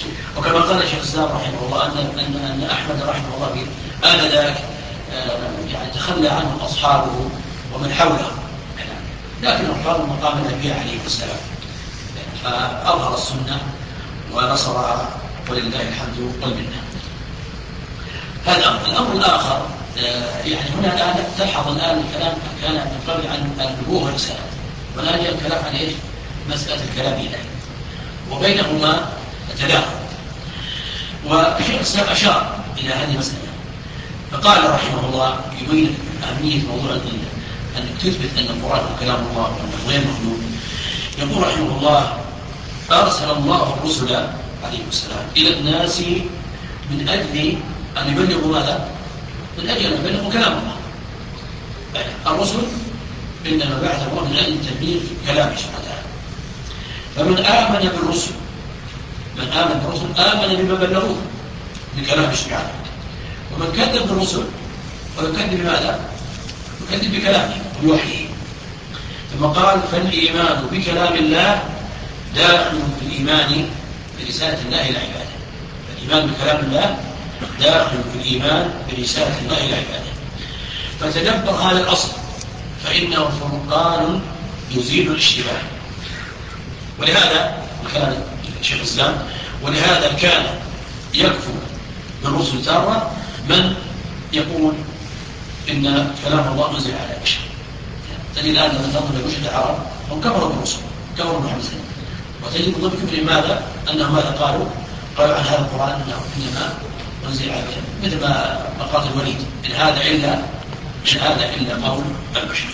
وكما قال الشيخ الإسلام رحمه الله أن أن أن أحمد رحمه الله في آنذاك يعني تخلى عنه أصحابه ومن حوله، لكن قالوا مقام الأنبياء عليه السلام فأظهر السنة ونصرها ولله الحمد والمنة. هذا أمر. الأمر الآخر يعني هنا الآن تلحظ الآن الكلام كان من قبل عن النبوة والرسالة، والآن جاء الكلام عن إيش؟ مسألة الكلام إليه، وبينهما تداخل. والشيخ الإسلام أشار إلى هذه المسألة فقال رحمه الله يبين أهمية موضوع أن تثبت أن القرآن كلام الله وأنه غير مخلوق. يقول رحمه الله: أرسل الله الرسل عليه السلام إلى الناس من أجل أن يبلغوا ماذا؟ من أجل أن يبلغوا كلام الله. الرسل إنما بعث الله من أجل تبليغ كلامه سبحانه وتعالى. فمن آمن بالرسل من آمن بالرسل آمن بما بلغوه من كلامه سبحانه، ومن كذب بالرسل ويكذب بماذا؟ يكذب بكلامه وبوحيه. ثم قال: فالإيمان بكلام الله داخل في الإيمان برسالة الله إلى عباده. فالإيمان بكلام الله داخل في الإيمان برسالة الله إلى عباده. فتدبر هذا الأصل فإنه فرقان يزيل الاشتباه. ولهذا كان الشيخ الإسلام ولهذا كان يكفر بالرسل تارة من يقول إن كلام الله نزل على بشر. تجد الآن لما تنظر لبشر العرب هم كفروا بالرسل، كفروا محمد، وتجد ضد كفر ماذا؟ أنهم ماذا قالوا؟ قالوا عن هذا القرآن أنه إنما نزل على بشر، مثل ما قال الوليد: إن هذا إلا إن هذا إلا قول البشر.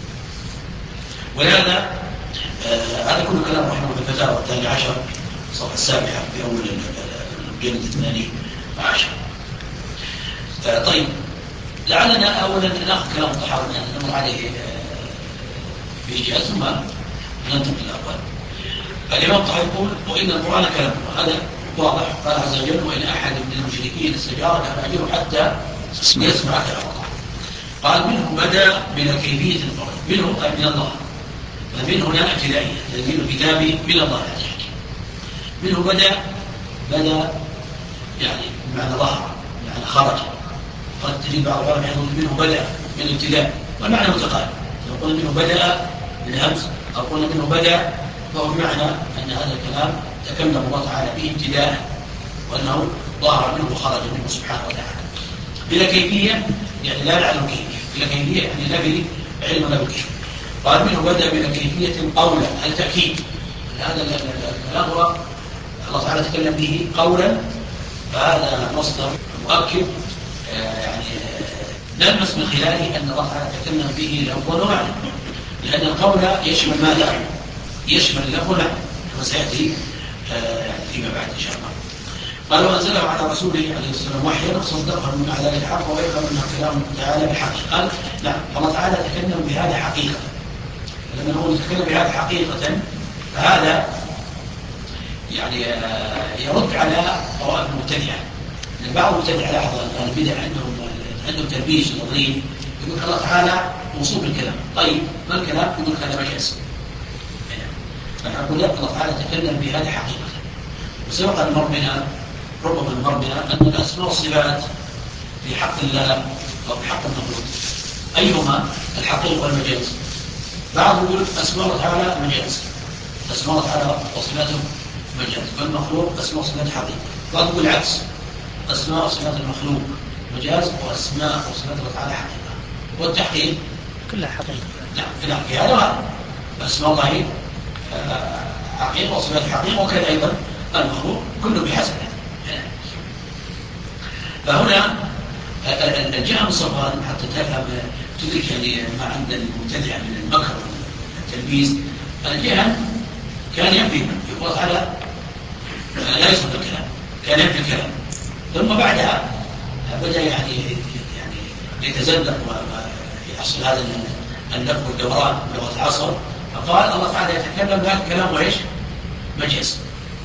ولهذا آه هذا كل كلام رحمه الله في الفتاوى الثانية عشر الصفحة السابعة في أول الجلد الثاني عشر. آه طيب، لعلنا أولا نأخذ كلام الطحاوي نمر عليه بإيجاز ثم ننتقل الأول. الإمام الطحاوي يقول: وإن القرآن كلام الله. هذا واضح. قال عز وجل: وإن أحد من المشركين استجارك فأجره حتى يسمع كلام الله. قال: منه بدأ بلا كيفية القول، منه أي من الله، فمن هنا ابتدائية تنزيل الكتاب من الله عز وجل. منه بدأ بدأ يعني بمعنى ظهر، يعني خرج. قد تجد بعض العلماء يقول منه بدأ من الابتداء، والمعنى متقارب. لو قلنا منه بدأ بالهمز أو قلنا منه بدأ فهو بمعنى أن هذا الكلام تكلم الله تعالى به ابتداء، وأنه ظهر منه وخرج منه سبحانه وتعالى بلا كيفية، يعني لا نعلم كيفية. بلا كيفية يعني لا به علم ولا بكيف. قال: منه بدأ بلا كيفية قولا، هذا تأكيد. هذا الكلام هو الله تعالى تكلم به قولا، فهذا مصدر مؤكد يعني نلمس من خلاله أن الله تعالى تكلم به لفظا ومعنى، لأن القول يشمل ماذا؟ يشمل اللفظ والمعنى كما سيأتي فيما بعد إن شاء الله. قال: وأنزله على رسوله عليه السلام وحيا وصدقه من أعلى الحق ويفهم من كلام تعالى بالحق. قال: نعم، الله تعالى تكلم بهذا حقيقة. لما نقول يتكلم بهذا حقيقة فهذا يعني يرد على طوائف المبتدعة. بعض المبتدعة لاحظ البدع عندهم عندهم تلبيس وتضليل، يقول الله تعالى موصوف بالكلام. طيب ما الكلام؟ يقول هذا مجاز. فنقول لا، الله تعالى تكلم بهذه حقيقة. وسبق أن مر بنا ربما مر بنا أن الأسماء والصفات في حق الله أو في حق المخلوق أيهما الحقيقة والمجاز؟ بعض يقول أسماء الله تعالى مجاز، أسماء الله تعالى وصفاته مجاز، والمخلوق أسماء وصفات حقيقة. بعض يقول العكس، أسماء وصفات المخلوق مجاز وأسماء وصفات الله تعالى حقيقة. والتحقيق كلها حقيقة. نعم، في الحق هذا وهذا. أسماء الله حقيقة وصفات حقيقة، وكذا أيضا المخلوق كله بحسب. فهنا الجهة الصفان حتى تفهم تدرك يعني ما عند المبتدع من المكر والتلبيس. الجهة كان ينفي يقول تعالى لا يصدق الكلام، كان ينفي الكلام، ثم بعدها بدأ يعني يعني يتزلق ويحصل هذا اللف والدوران بلغة العصر، فقال الله تعالى يتكلم بهذا الكلام وإيش؟ مجاز.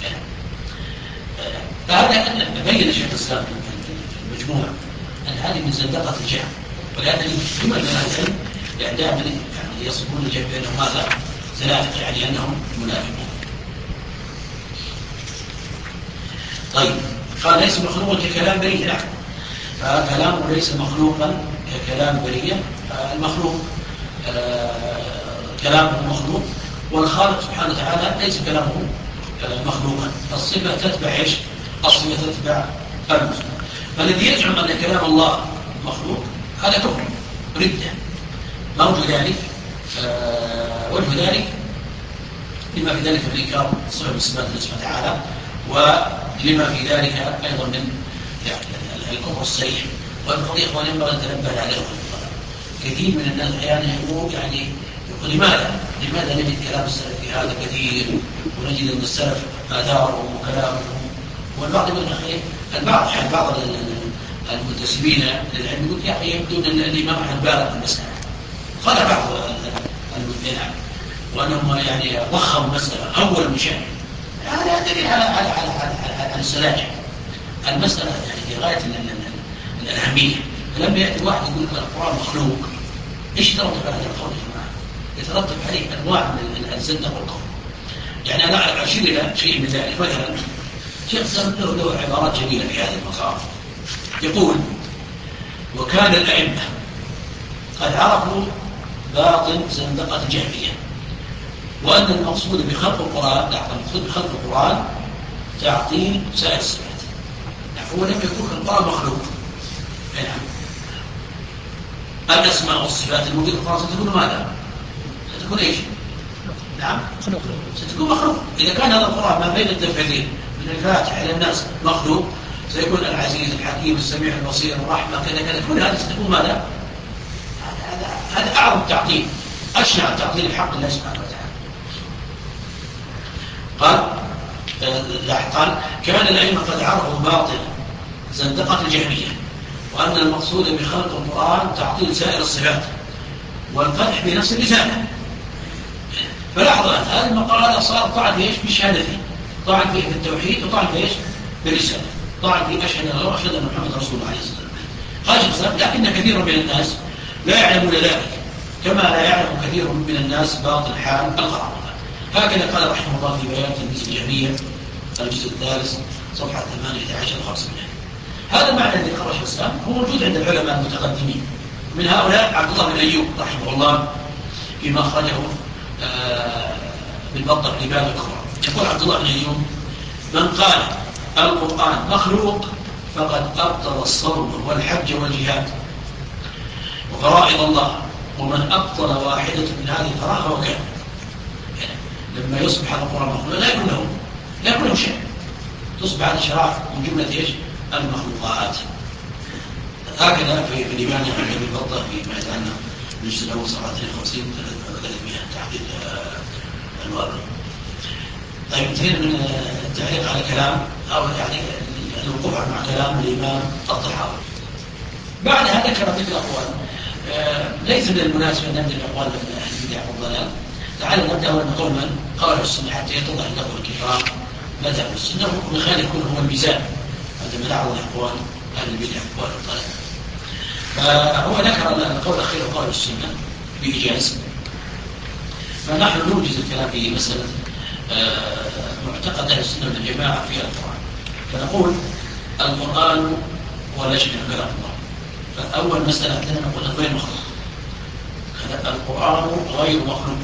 فهذا بين شيخ الإسلام في المجموعة أن هذه من زندقة الجهل، ولهذا يمكن أن العلم يعني دائما يعني يصفون الجهل بأنهم ماذا؟ زنادقة، يعني أنهم منافقون. طيب قال ليس مخلوقا ككلام بريء، نعم، فكلامه ليس مخلوقا ككلام بريء. المخلوق آه كلامه مخلوق، والخالق سبحانه وتعالى ليس كلامه آه مخلوقا. الصفة تتبع ايش؟ الصفة تتبع المخلوق. فالذي يزعم أن كلام الله مخلوق هذا كفر ردة. ما وجه ذلك؟ آه وجه ذلك لما في ذلك من إنكار صفة من صفات الله سبحانه وتعالى، ولما في ذلك أيضا من يعني الكفر الصريح. والقضية إخوان ينبغي أن تنبه عليه. كثير من الناس أحيانا يقول يعني يقول لماذا؟ لماذا نجد كلام السلف في هذا كثير، ونجد أن السلف آثارهم وكلامهم، والبعض يقول أخي البعض يعني بعض المنتسبين للعلم يقول يعني يبدو أن الإمام أحمد بالغ في المسألة، قال بعض المبتدعة وأنهم يعني ضخموا المسألة أول من شأن. هذا دليل على على على على, على السذاجة. المسألة يعني في غاية الأهمية. فلما يأتي واحد يقول لك القرآن مخلوق، إيش يترتب على هذا القول يا جماعة؟ يترتب عليه أنواع من الزندقة والكفر. يعني أنا أشير إلى شيء من ذلك. مثلا شيخ سلم له له عبارات جميلة في هذا المقام. يقول: وكان الأئمة قد عرفوا باطن زندقة الجهمية، وأن المقصود بخلق القرآن المقصود بخلق القرآن تعطيل سائر الصفات. هو لم يكن القرآن مخلوق. نعم. الأسماء والصفات الموجودة في القرآن ستكون ماذا؟ ستكون إيش؟ نعم؟ ستكون مخلوق. إذا كان هذا القرآن ما بين الدفعتين من الفاتحة إلى الناس مخلوق، سيكون العزيز الحكيم السميع البصير الرحمة كذا كذا، كل هذه ستكون ماذا؟ هذا هذا أعظم تعطيل، أشنع تعطيل الحق الله سبحانه وتعالى. قال قال كان الأئمة قد عرفوا باطل زندقة الجهمية، وأن المقصود بخلق القرآن تعطيل سائر الصفات والقدح بنفس الرسالة. فلاحظوا أن هذا المقال هذا صار طعن في ايش؟ بشهادته، طعن فيه في التوحيد، وطعن في ايش؟ بالرسالة، طعن في أشهد أن الله وأشهد أن محمد رسول الله عليه الصلاة والسلام. قال لكن كثيرا من الناس لا يعلمون ذلك، كما لا يعلم كثير من الناس باطل حال القرآن. هكذا قال رحمه الله في بيان تلبيس الجهمية الجزء الثالث صفحة ثمانية عشر وخمسمائة. هذا المعنى الذي قرأه شيخ الإسلام هو موجود عند العلماء المتقدمين، من هؤلاء عبد الله بن أيوب رحمه الله فيما أخرجه بالبطة في باب الكفر. يقول عبد الله بن أيوب: من قال القرآن مخلوق فقد أبطل الصوم والحج والجهاد وفرائض الله، ومن أبطل واحدة من هذه الفرائض فهو كافر. لما يصبح القرآن مخلوق لا يكون له لا يكون له شيء، تصبح هذه شرائع من جملة ايش؟ المخلوقات. هكذا في في الإيمان عند ابن بطة في ما يتعنى بالجزء الأول صفحة اثنين وخمسين ثلاثمائة تحديد الوارد. طيب انتهينا من التعليق على كلام أو يعني الوقوف مع كلام الإمام الطحاوي. بعدها ذكر ذكر أقوال. ليس من المناسب أن نبدأ بأقوال من أهل البدع والضلال. تعالوا نبدأ أولا بقول من قال السنة حتى يتضح لكم الكفار مذهب السنة، ومخالف يكون هو الميزان عندما نعرض أقوال أهل البدع والضلال. فهو ذكر القول الأخير قال السنة بإيجاز، فنحن نوجز الكلام في مسألة معتقد أهل السنة والجماعة في القرآن. فنقول القرآن هو لا شك أنه كلام الله. فأول مسألة عندنا نقول غير مخلوق، القرآن غير مخلوق،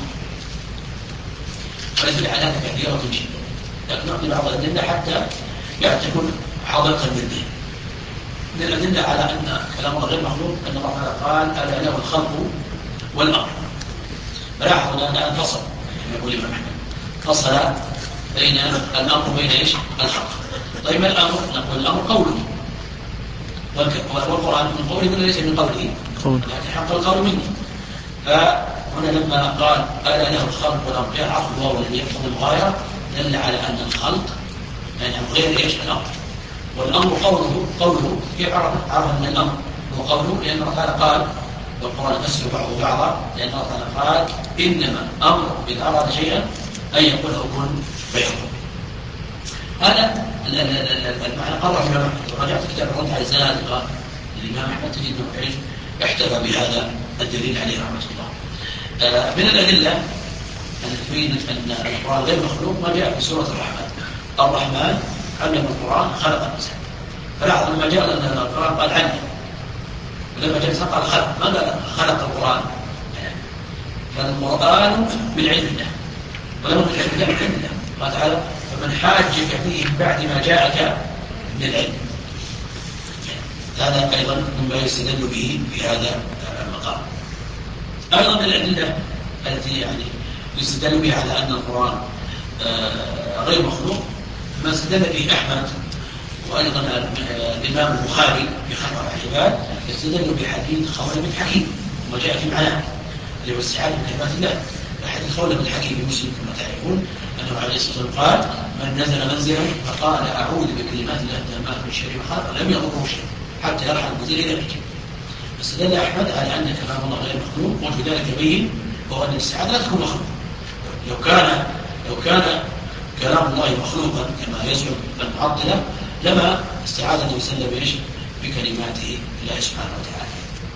ولكن العلامة كثيرة جدا، لكن نعطي بعض الأدلة حتى يعني تكون حاضرة بالذهن. من الأدلة على أن كلام الله غير مخلوق أن الله تعالى قال: ألا له الخلق والأمر. فلاحظوا أن الآن فصل، كما يقول الإمام أحمد، فصل بين الأمر وبين إيش؟ الخلق. طيب ما الأمر؟ نقول الأمر قوله، والقرآن من قوله ولا ليس من قوله؟ يعني حق القول مني. فهنا لما قال ألا له الخلق والأمر جاء عرف الواو الذي يقتضي المغايرة، دل على أن الخلق يعني غير إيش؟ الأمر. والأمر قوله قوله كيف عرف عرف من الأمر هو قوله؟ لأن الله تعالى قال والقرآن يفسر بعضه بعضا، لأن الله تعالى قال: إنما أمر إذا أراد شيئا أن يقول له كن فيكون. هذا المعنى قرر الإمام أحمد. ورجعت كتاب الرد على الزنادقة الإمام أحمد تجد أنه إيش؟ احتفى بهذا الدليل عليه رحمة الله. من الأدلة التي تبين أن القرآن غير مخلوق ما جاء في سورة الرحمن. الرحمن علم القرآن خلق الإنسان. فلاحظ لما جاء أن القرآن قال علم، ولما جاء الإنسان قال خلق، ما قال خلق القرآن. فالقرآن من علم الله، ولم يكن علم الله من علم الله. قال تعالى فمن حاجك فيه من بعد ما جاءك من العلم. هذا أيضا مما يستدل به في هذا المقام. أيضا من الأدلة التي يعني يستدل بها على أن القرآن غير مخلوق ما استدل به أحمد، وأيضا الإمام البخاري في خلق العباد يستدل بحديث خولة بن حكيم، وجاء في معناه اللي هو استعاذة بكلمات الله. حديث خولة بن حكيم في مسلم كما تعرفون أنه عليه الصلاة والسلام قال من نزل منزلا فقال أعوذ بكلمات الله التامات من شر ما خلق لم يضره شيء حتى يرحل المنزل إلى بيته. استدل أحمد على أن كلام الله غير مخلوق، وفي ذلك بين وهو أن الاستعاذة لا تكون مخلوق. لو كان لو كان كلام الله مخلوقا كما يزعم المعطلة لما استعاذ النبي صلى الله عليه وسلم بكلماته الله سبحانه وتعالى.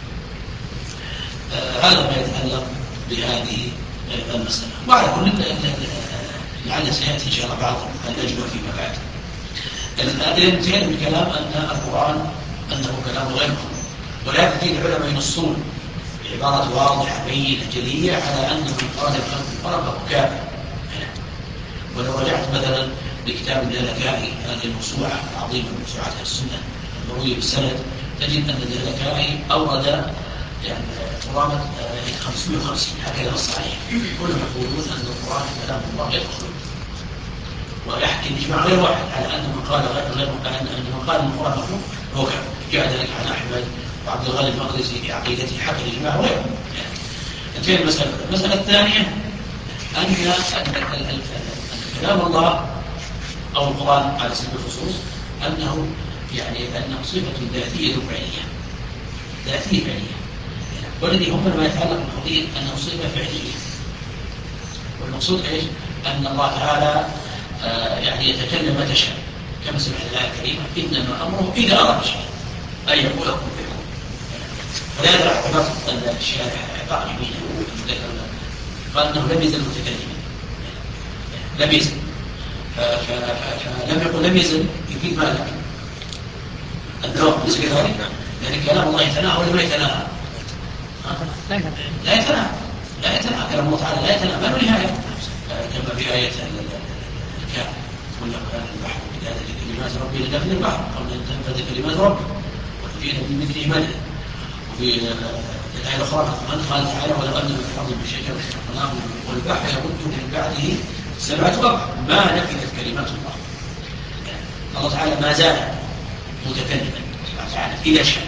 آه هذا ما يتعلق بهذه المسألة. وعلى كل لعل سيأتي إن شاء الله بعض الأجوبة فيما بعد. الانتهاء من الكلام أن القرآن أنه كلام غير مخلوق، ولهذا تجد العلماء ينصون بعبارة واضحة بينة جلية على أن من قال بخلق القرآن فهو كافر. ولو رجعت مثلا لكتاب الدلكائي هذه الموسوعة العظيمة من موسوعات السنة المروية بالسند، تجد أن الدلكائي أورد يعني قرابة خمسمائة وخمسين هكذا نص عليه، كلهم يقولون أن القرآن كلام الله غير مخلوق. ويحكي الإجماع غير واحد على أن من قال غير أن من قال أن القرآن مخلوق هو كافر. جاء ذلك عن أحمد وعبد الغني المقدسي في عقيدته حكى الإجماع وغيره. انتهت المسألة. المسألة الثانية أن كلام الله أو القرآن على سبيل الخصوص أنه يعني أنه صفة ذاتية وفعلية، ذاتية فعلية. والذي هم ما يتعلق بالقضية أنه صفة فعلية. والمقصود إيش؟ أن الله تعالى آه يعني يتكلم متى شاء، كما سمعنا الآية الكريمة إنما أمره إذا أراد شيئا أن يقول لكم فيكون. ولهذا اعتبرت أن الشارع إعطاء يمينه قال أنه لم يزل متكلما، لم يزل، فلم يقل لم يزل يفيد ماذا؟ الدوام. ليس كذلك؟ يعني كلام الله يتناهى ولا ما يتناهى؟ لا يتناهى، لا يتناهى كلام الله تعالى لا يتناهى، ما له نهاية. كما في آية الكهف قل البحر بهذا كلمات ربي لنفذ البحر قبل أن تنفذ كلمات ربي وجئنا بمثله مددا. وفي الآية الأخرى قال تعالى ولو أن في الأرض بشجرة أقلام والبحر يمد من بعده سبعة أبحر ما نفذت كلمات الله. الله تعالى ما زال متكلما سبحانه وتعالى إلى شيء.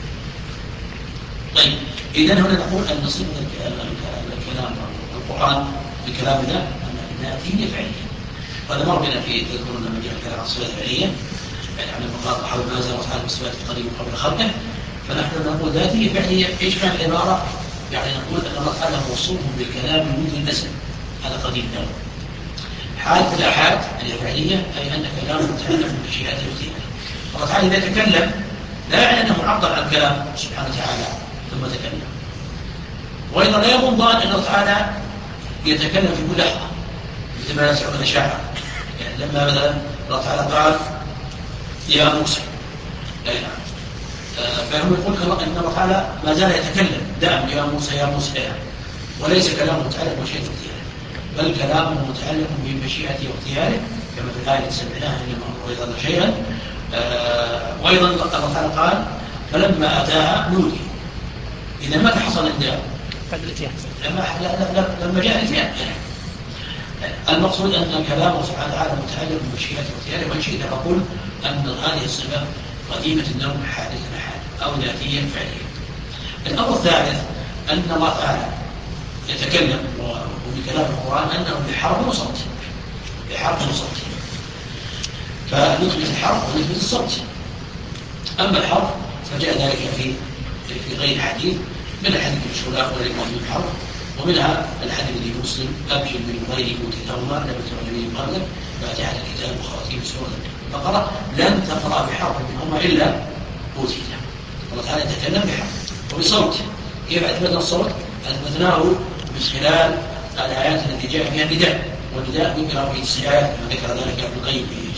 طيب إذن هنا نقول أن صفة الكلام القرآن بكلام الله ذاتية فعلية. هذا مر بنا في تذكرون لما جاء الكلام عن الصفات الفعلية يعني عن المقام حول ما زال تعالى بالصفات القديمة قبل خلقه، فنحن نقول ذاتية فعلية. إيش معنى العبارة؟ يعني نقول أن الله تعالى موصوف بالكلام منذ النسل، هذا قديم له. حال الآحاد اللي فعلية أي أن كلامه متعلق بمشيئته واختياره. الله تعالى إذا تكلم لا يعني أنه عبر عن كلام سبحانه وتعالى ثم تكلم. وأيضا لا يكون ظان أنه تعالى يتكلم في كل لحظة مثل ما يسعون الأشاعرة. يعني لما مثلا الله تعالى قال يا موسى لا نعم آه فهم يقول أن الله تعالى ما زال يتكلم دائما يا موسى يا موسى لا، وليس كلامه متعلق بمشيئته واختياره، بل كلامه متعلق بمشيئته واختياره كما في الآية سمعناها إنما أمره إذا أراد شيئا. آه وأيضا الله تعالى قال فلما أتاها نودي. إذا متى حصل النداء؟ لما لما جاء الاتيان. المقصود أن كلامه سبحانه وتعالى متعلق بمشيئته واختياره. وإن شئت أقول أن هذه الصفة قديمة النوم حادثة حال أو ذاتية فعلية. الأمر الثالث أن الله تعالى يتكلم وبكلام القرآن أنه بحرف وصوت، بحرف وصوت، فنثبت الحرف ونثبت الصوت. أما الحرف فجاء ذلك في في غير حديث من الحديث المشهور الأخوة للمؤمن الحرف، ومنها الحديث الذي مسلم أبشر من غير أوتيتهما لم يكن النبي قبلك فاتحة الكتاب وخواتيم سورة البقرة لن تقرأ بحرف منهما إلا أوتيته. الله تعالى يتكلم بحرف وبصوت. كيف أثبتنا الصوت؟ أثبتناه من خلال الآيات التي جاء فيها النداء، والنداء ذكر في السياق كما ذكر ذلك ابن القيم في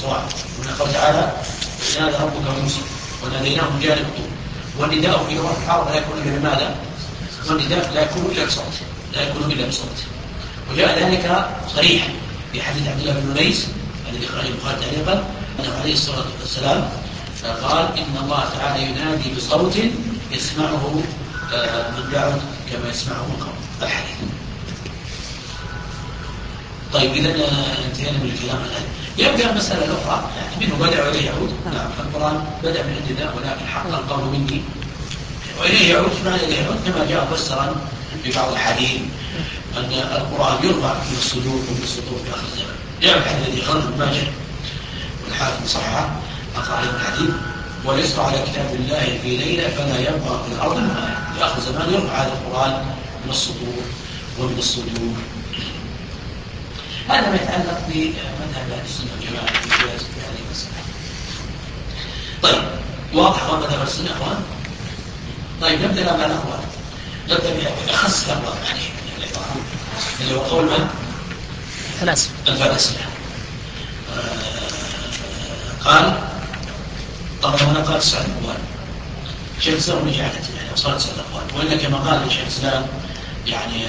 الصواعق. هنا قال تعالى نادى ربك موسى وناديناه من جانب الطور. والنداء في لغة العرب لا يكون إلا بماذا؟ والنداء لا يكون إلا بصوت، لا يكون إلا بصوت. وجاء ذلك صريحا في حديث عبد الله بن ليس الذي خرج البخاري تعليقا أنه عليه الصلاة والسلام قال إن الله تعالى ينادي بصوت يسمعه من بعد كما يسمعه القوم. الحديث. طيب إذا انتهينا من الكلام الآن يبدأ المسألة الأخرى يعني منه بدأ وإليه يعود. نعم القرآن بدأ من عندنا ولكن حق القول مني وإليه يعود. معنى إليه يعود كما جاء مفسرا في بعض الحديث أن القرآن يرفع في الصدور وفي السطور في آخر الزمن. جاء الحديث الذي خرج ابن ماجه والحاكم صححه أقرأ عليه الحديث ويسرع على كتاب الله في ليلة فلا يبقى في الأرض الماء. في آخر الزمان يرفع هذا القرآن من السطور ومن الصدور. هذا ما يتعلق بمذهب أهل السنة والجماعة في جواز هذه المسألة. طيب واضح هو مذهب السنة أخوان؟ طيب نبدأ مع الأخوان. نبدأ بأخص الأخوان يعني اللي هو قول من؟ الفلاسفة. الفلاسفة. قال طبعا هنا قال تسعة أقوال. شيخ الإسلام رجعت يعني وصلت تسعة أقوال وإلا كما قال شيخ الإسلام يعني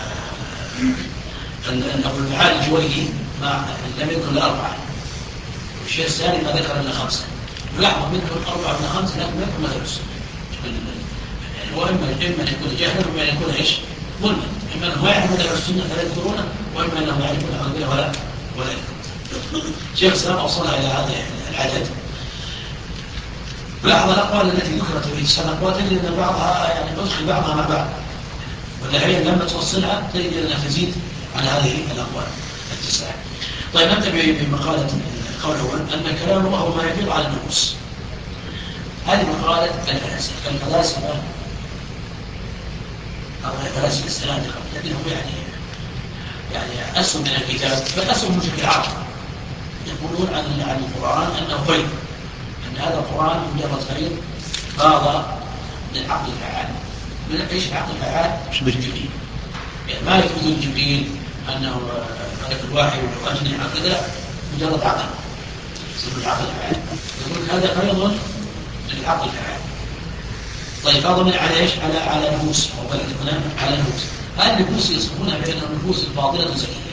أن أبو المعالي الجويني ما لم يكن لأربعة والشيخ الثاني ما ذكر إلا خمسة. يلاحظ منهم أربعة من خمسة لكن ما يكون مثل السنة. وإما إما أن يكون جهلا وإما أن يكون إيش؟ ظلما. إما أنه ما يعرف مثل السنة فلا يذكرونه وإما أنه ما يعرفون أغلبها ولا ولا يذكرون. شيخ الإسلام أوصلها إلى هذا العدد. لاحظ الأقوال التي ذكرت في تسعة أقوال تجد أن بعضها يعني ندخل بعضها مع بعض. والنهاية لما توصلها تجد أنها تزيد على هذه الأقوال التسعة. طيب نبدأ بمقالة القول الأول أن كلام الله هو ما يدل على النفوس. هذه مقالة الفلاسفة. الفلاسفة أو الفلاسفة السنادقة لكنهم يعني يعني أسهم من الكتاب بل أسهم بشكل عام يقولون عن عن القرآن أنه غيب. أن هذا القرآن مجرد غيب فاض من العقل الفعال. من ايش العقل الفعال؟ شبه جبريل. يعني ما يثبتون جبريل أنه ملك الواحد وأجنحة كذا مجرد عقل. يسمون العقل الفعال. يقول هذا فيض من العقل الفعال. طيب فاض من على ايش؟ على على نفوس أو بلد هنا على نفوس. هذه النفوس يصفونها بأنها النفوس الفاضلة الزكية.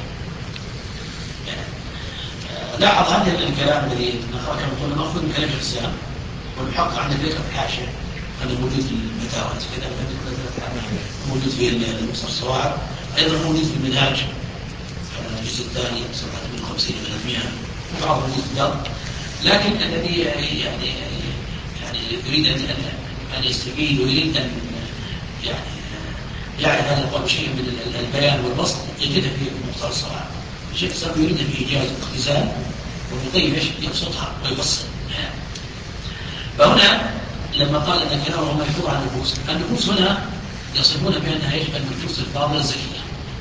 لاحظ هذا الكلام الذي نقرأ كما قلنا مأخوذ من كلام الإسلام والمحقق عندك ذكر في الحاشية أنه موجود في الفتاوى كذا موجود في المصدر الصواعق أيضا موجود في المنهاج الجزء الثاني سبعة من خمسين إلى ثلاثمائة وبعض موجود في الدار. لكن الذي يعني يعني يريد أن أن يستفيد ويريد أن يعني يعرف هذا القول شيء من البيان والبسط يجده في مختصر الصواعق. الشيخ الإسلام يريد في إيجاز الاختزال والمقيم يبسطها ويفصل. فهنا لما قال أن كلامه مشهور عن النفوس، النفوس هنا يصفون بأنها ايش؟ النفوس الفاضلة الزكية.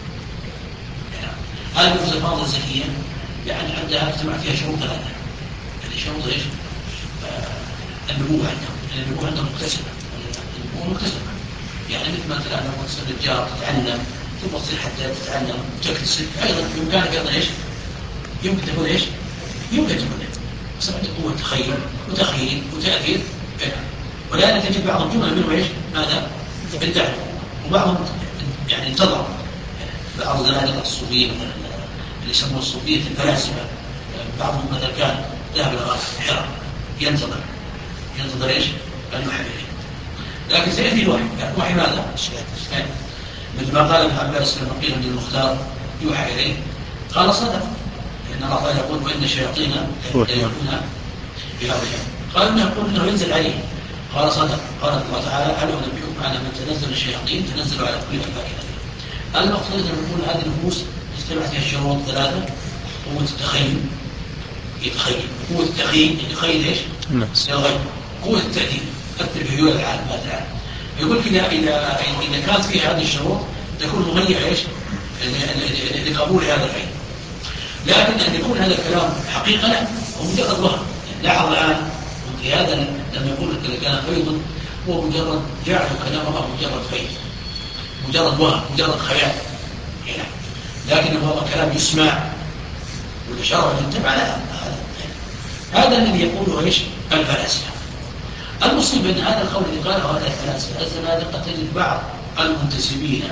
هذه النفوس الفاضلة الزكية يعني عندها اجتمع فيها شروط ثلاثة. يعني شروط ايش؟ النبوة عندهم، يعني النبوة عندهم مكتسبة. النبوة مكتسبة. يعني مثل ما مثلا لو تصير الجار تتعلم ثم تصير حتى تتعلم وتكتسب أيضا بإمكانك أيضا إيش؟ يمكن تكون إيش؟ يمكن تكون إيش؟ بس عندك قوة تخيل وتخيل وتأثير كذا. ولهذا تجد بعض الجمل منهم إيش؟ ماذا؟ بالدعم وبعضهم يعني انتظر. بعض الزنادقة الصوفية مثلا اللي يسمون الصوفية الفلاسفة بعضهم مثلا كان ذهب إلى حرة ينتظر ينتظر إيش؟ أن يحب لكن سيأتي الوحي. الوحي ماذا؟ مثل ما قال ابن عباس لما قيل من المختار يوحى إليه قال صدق لأن الله تعالى يقول وإن الشياطين يأكلون في هذا الشيء. قال إنه يقول إنه ينزل عليه قال صدق. قال الله تعالى هل أنبئكم على من تنزل الشياطين تنزل على كل أفاك أثيم. المقصود أن يقول هذه النفوس اجتمعت فيها الشروط ثلاثة. قوة التخيل يتخيل قوة التخيل يتخيل إيش؟ يتغير. قوة التأديب التبهير العالم هذا العالم. يقول إذا إذا إذا كانت فيها هذه الشروط تكون مهيئة إيش؟ لقبول هذا العلم. لكن أن يكون هذا الكلام حقيقة لا هو مجرد وهم. لاحظ الآن في هذا لما يقول الكلام فيضا هو مجرد جعل كلام الله مجرد فيض مجرد وهم مجرد خيال لكن هو كلام يسمع والإشارة للتبع لا هذا هذا الذي يقوله ايش؟ الفلاسفة. المصيبة أن هذا القول الذي قاله هؤلاء الفلاسفة الزنادقة تجد بعض المنتسبين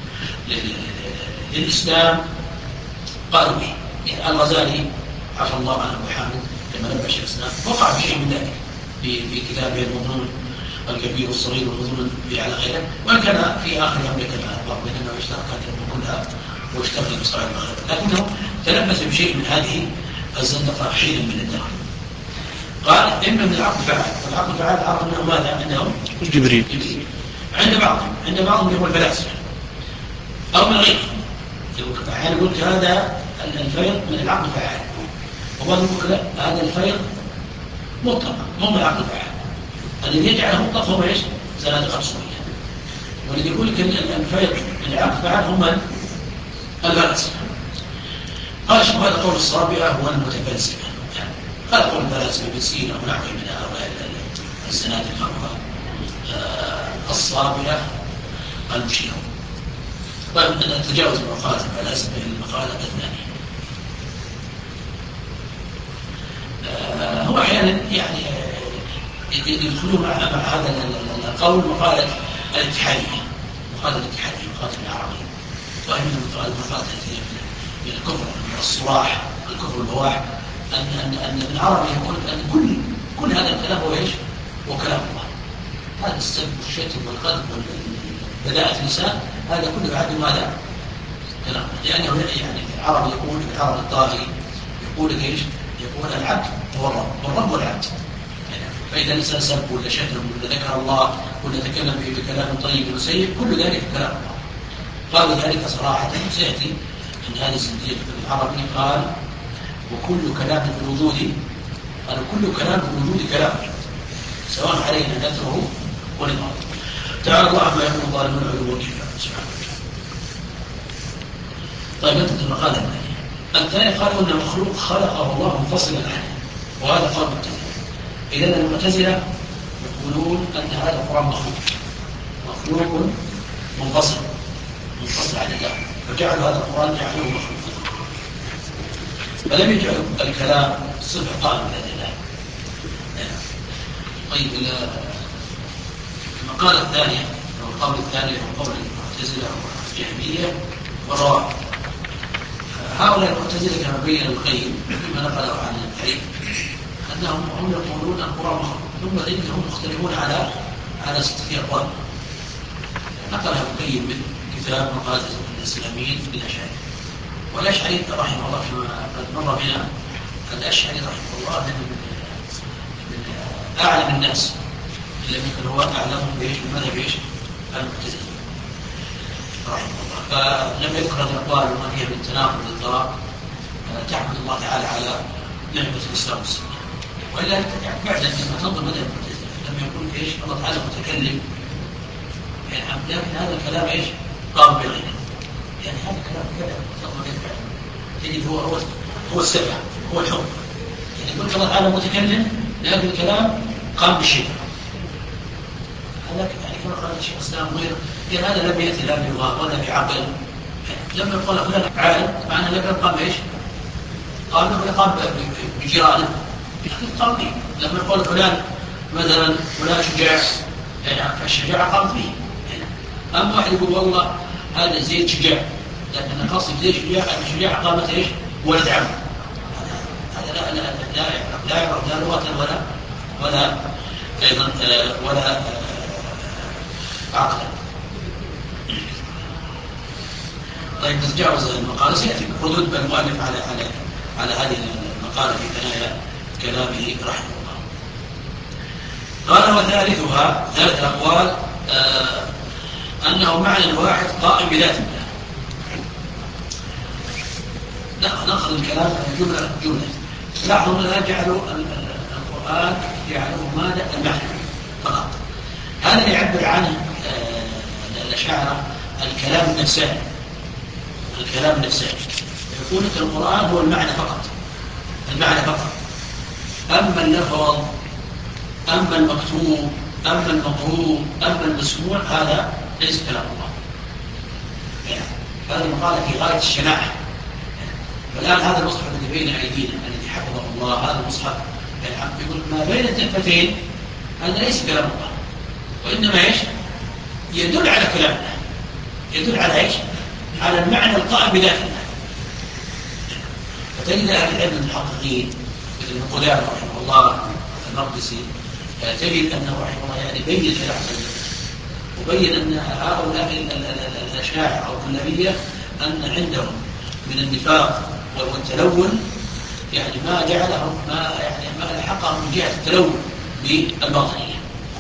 للإسلام قالوا به. يعني الغزالي عفى الله عنه أبو حامد كما نبه شيخ الإسلام وقع بشيء من ذلك في كتابه المضمون الكبير والصغير والمضمون على غيره، وإن كان في آخر أمره كما أخبر بأنه اشترك هذه كلها واشتغل بصراع المغرب، لكنه تلبس بشيء من هذه الزندقة حينا من الدهر. قال إما من العقل فعال، والعقل فعال عرف أنه ماذا؟ أنه جبريل. جبريل عند بعضهم، عند بعضهم يقول الفلاسفة أو من غيرهم. أحيانا يقول هذا الفيض من العقل فعال، وبعض يقول لا هذا الفيض مطلق مو من العقل فعال. الذي يجعله مطلق هو ايش؟ زنادقة أصولية. والذي يقول لك الفيض من العقل فعال هم الفلاسفة. قال شوف هذا قول الصابئة والمتفلسفة، هذا قول الفلاسفة ابن سينا ونحوه من هؤلاء الزنادقة الصابئة المشيرون. طيب نتجاوز مقالة الفلاسفة إلى المقالة الثانية. هو أحيانا يعني يدخلون مع هذا القول مقالة الاتحادية، مقالة الاتحادية مقالة العربية، وهي من المقالة التي من الكفر من الصراح الكفر البواح أن أن أن ابن عربي يقول أن كل كل هذا الكلام هو ايش؟ هو كلام الله. هذا السب والشتم والقذف وبذاءة اللسان هذا كله يعد ماذا؟ كلام، لأنه يعني العربي يقول في العرب الطاغي يقول ايش؟ يقول العبد هو الرب والرب هو العبد. فإذا الإنسان سب ولا شتم ولا ذكر الله ولا تكلم به بكلام طيب وسيء كل ذلك كلام الله. قالوا ذلك صراحة. سيأتي أن هذا الزنديق العربي قال وكل كلام في الوجود، قال كل كلام في الوجود كلام سواء علينا نثره ونظره. تعالى الله عما يقول الظالمون علوا كبيرا سبحانه وتعالى. طيب ننتهي المقالة الثانية. الثاني قالوا أن مخلوق خلقه الله منفصلا عنه، وهذا قول المعتزلة. إذا المعتزلة يقولون أن هذا القرآن مخلوق مخلوق منفصل منفصل عن الله، فجعلوا هذا القرآن جعلوه مخلوقا، فلم يجعلوا الكلام صفة قائمة لله. طيب المقالة الثانية أو القول الثاني هو قول المعتزلة والجهمية والروافض. هؤلاء المعتزلة كما بين القيم فيما نقله عن الكريم أنهم هم يقولون القرآن مخلوق، ثم إنهم مختلفون على على ستة أقوال. نقلها القيم من كتاب مقالة الإسلاميين للأشعري، والأشعري رحمه الله كما قد مر بنا الأشعري رحمه الله من من أعلم الناس، إلا يمكن هو أعلمهم بإيش بماذا بإيش المعتزلة رحمه الله. فلم يذكر الأقوال وما فيها من تناقض واضطراب تحمد الله تعالى على نعمة الإسلام والسنة. وإلا يعني بعد لما تنظر مدى المعتزلة لما يقول إيش الله تعالى متكلم يعني، لكن هذا الكلام إيش قام بغيره، يعني هذا الكلام كذا تجد هو هو هو السبع هو الحكم. يعني يقول الله تعالى متكلم لكن الكلام قام بالشبه. هذا يعني كما قال الشيخ الإسلام غير يعني هذا لم يأتي لا بلغة ولا بعقل. يعني لما يقول فلان عالم معناه لم قام بإيش؟ قال له قام بجيرانه قام به. لما يقول فلان مثلا فلان شجاع يعني الشجاعة قام به. أما واحد يقول والله هذا زيد شجاع لكن قصد زيد شجاع الشجاعة قامت إيش؟ ولد عم. هذا لا لا لا يعرف لا يعرف لا لغة ولا ولا أيضا ولا عقلا. طيب نتجاوز المقالة سيأتي ردود المؤلف على على على هذه المقالة في ثنايا كلامه رحمه الله. قال وثالثها ثالث الأقوال آه أنه معنى واحد قائم بذات الله. نأخذ الكلام جملة جملة. لاحظوا أننا جعلوا القرآن جعلوا ماذا المعنى فقط. هذا اللي يعبر عنه الأشاعرة الكلام النفساني. الكلام النفساني يقول لك القرآن هو المعنى فقط، المعنى فقط. أما اللفظ أما المكتوب أما المقروء أما المسموع هذا ليس كلام الله. يعني هذه المقالة في غاية الشناعة. فالآن هذا المصحف الذي بين أيدينا الذي حفظه الله، هذا المصحف يقول ما بين الدفتين هذا ليس كلام الله، وإنما إيش؟ يدل على كلام الله، يدل على إيش؟ على المعنى القائم بذات الله. فتجد أهل العلم المحققين مثل ابن قدامة رحمه الله المقدسي، تجد أنه رحمه الله يعني بين كلام الله، وبين أن هؤلاء الأشاعرة أو الكلابية أن عندهم من النفاق والتلون يعني ما جعلهم ما يعني ما لحقهم من جهة التلون بالباطنية.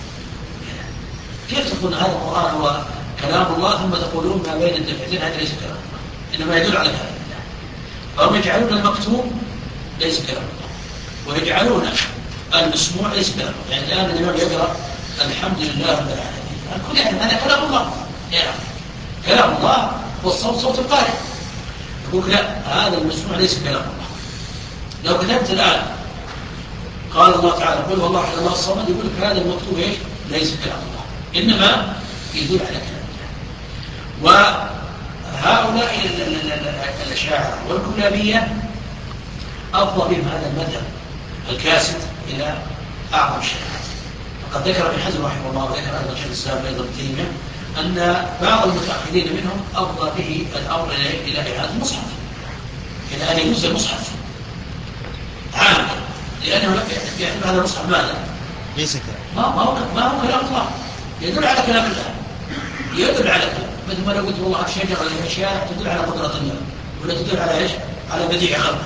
كيف تقول هذا القرآن هو كلام الله ثم تقولون ما بين الدفتين هذا ليس كلام الله، إنما يدل على كلام الله. فهم يجعلون المكتوب ليس كلام الله، ويجعلون المسموع ليس كلام الله. يعني الآن الإمام يقرأ الحمد لله رب العالمين، الكل يعني هذا كلام الله، يعني كلام الله والصوت صوت القارئ. يقول لا، هذا المسموع ليس كلام الله. لو كتبت الآن قال الله تعالى قل والله احد الله الصمد، يقول لك هذا المكتوب ايش؟ ليس كلام الله، انما يدل على كلام الله. وهؤلاء الاشاعره والكلابيه افضى بهم هذا المذهب الكاسد الى اعظم الشريعات. وقد ذكر ابن حزم رحمه الله وذكر ايضا شيخ الاسلام ايضا ابن تيميه ان بعض المتاخرين منهم افضى به الامر الى اعاده المصحف، الى ان يجوز المصحف عام، لأنه يعتبر هذا المصحف ماذا؟ ليس كلام، ما, ما, هو ما هو كلام الله، يدل على كلام الله، يدل على كلام. مثل ما لو قلت والله الشجرة والأشياء تدل على قدرة الله، ولا تدل على إيش؟ على بديع خلقه.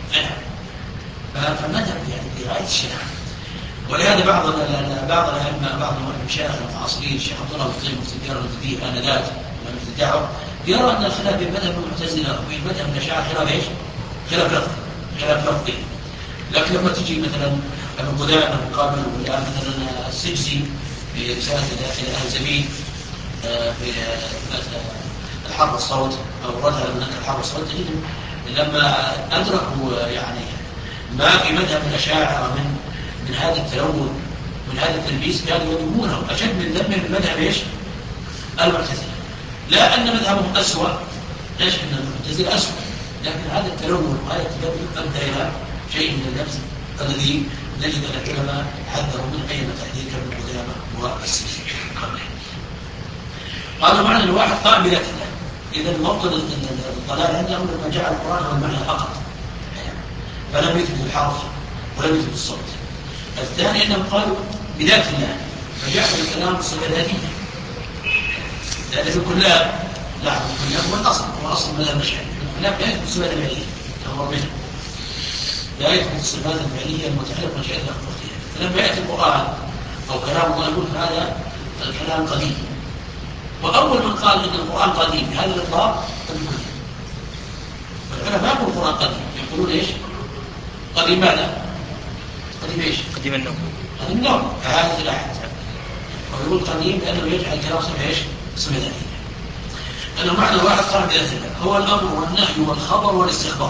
فالمذهب يعني بغاية الشناعة. ولهذا بعض بعض الأئمة بعض المشايخ المعاصرين الشيخ عبد الله بن طيب مفتي الديار المفتي آنذاك مفتي الدعوة يرى أن الخلاف بين مذهب المعتزلة وبين مذهب الأشاعرة خلاف إيش؟ خلاف لفظي، خلاف لفظي. لكن لما تجي مثلا ابن قدامة مقابل ولا مثلا السجزي في رسالة إلى أهل زمين في الحرب الصوت أو الرد على منكر الحرب الصوت، تجد لما أدركوا يعني ما في مذهب الأشاعرة من من هذا التلون من هذا التلبيس كانوا يذمونه أشد من ذمهم من مذهب إيش؟ المعتزلة. لا أن مذهبهم أسوأ، ليش أن المعتزلة أسوأ، لكن هذا التلون وهذا التلون أدى إلى شيء من اللبس الذي نجد العلماء حذروا من أي تحذير كابن قدامة والسجزي قبله. قالوا معنى الواحد قائم بذات الله. إذا موطن الضلال عندهم لما جعل القرآن هو المعنى فقط، فلم يثبت الحرف ولم يثبت الصوت. الثاني أنهم قالوا بذات الله، فجعل الكلام صفة ذاتية. لأن في الكلاب لا، الكلاب هو الأصل، هو أصل مذهب الأشاعرة. الكلاب لا يثبت صفة ذاتية كما منه، لا يثبت الصفات الفعلية المتعلقة بشيء أخرى. فلما يأتي القرآن أو كلام الله يقول هذا الكلام قديم. وأول من قال إن القرآن قديم بهذا الإطلاق ابن حزم. والعلماء ما يقولون القرآن قديم، يقولون إيش؟ قديم ماذا؟ قديم إيش؟ قديم النوم. قديم النوم هذا الأحد. ويقول قديم لأنه يجعل الكلام صفة إيش؟ صفة ذاتية. لأنه معنى واحد قائم بذات الله هو الأمر والنهي والخبر والاستخبار.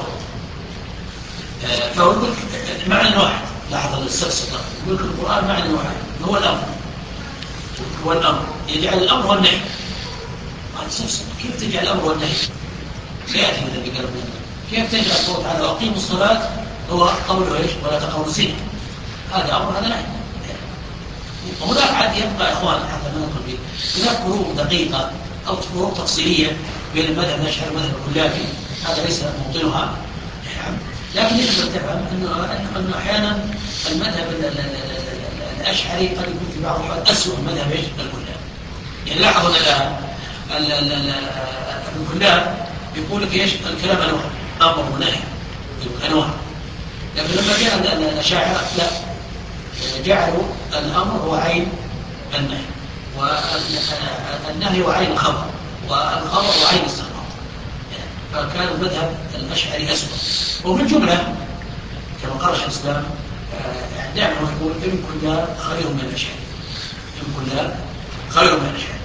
فهو يقول معنى واحد. لاحظ السفسطة يقول القرآن معنى واحد هو الأمر، هو الأمر يجعل الأمر والنهي. قال سفسطة كيف تجعل الأمر والنهي؟ سيأتي مثل بقلب كيف تجعل الصوت على وأقيموا الصلاة هو قوله إيش؟ ولا تقربوا الزنا. هذا أمر هذا نهي. وهناك عاد يبقى إخوان حتى ما نقول به هناك فروق دقيقة أو فروق تفصيلية بين المذهب الأشعري والمذهب الكلابي، هذا ليس موطنها. لكن يجب أن تفهم أنه أحيانا المذهب الأشعري قد يكون في بعض الحالات أسوأ من مذهب الكلاب. يعني لاحظوا أن الكلاب يقول لك إيش؟ الكلام أنواع، أمر ونهي أنواع. لكن لما جاء الأشاعرة لا، جعلوا الأمر هو عين النهي، والنهي هو عين الخبر، والخبر هو عين السخط. فكان المذهب الأشعري أسوأ. وفي الجملة كما قال شيخ الإسلام دائما يقول إن كنا خير من الأشعري، إن كنا خير من الأشعري.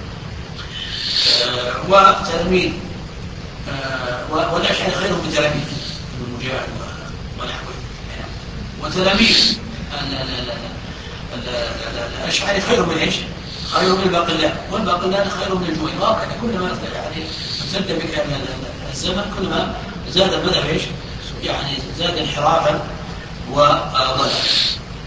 وتلاميذ والأشعري خير من تلاميذ ابن مجاهد ونحوه. وتلاميذ الأشعري خير من إيش؟ خير من الباقلان، والباقلان خير من الجويني. وهكذا كلما يعني امتد بك الزمن كلما زاد المذهب ايش؟ يعني زاد انحرافا وضلالا.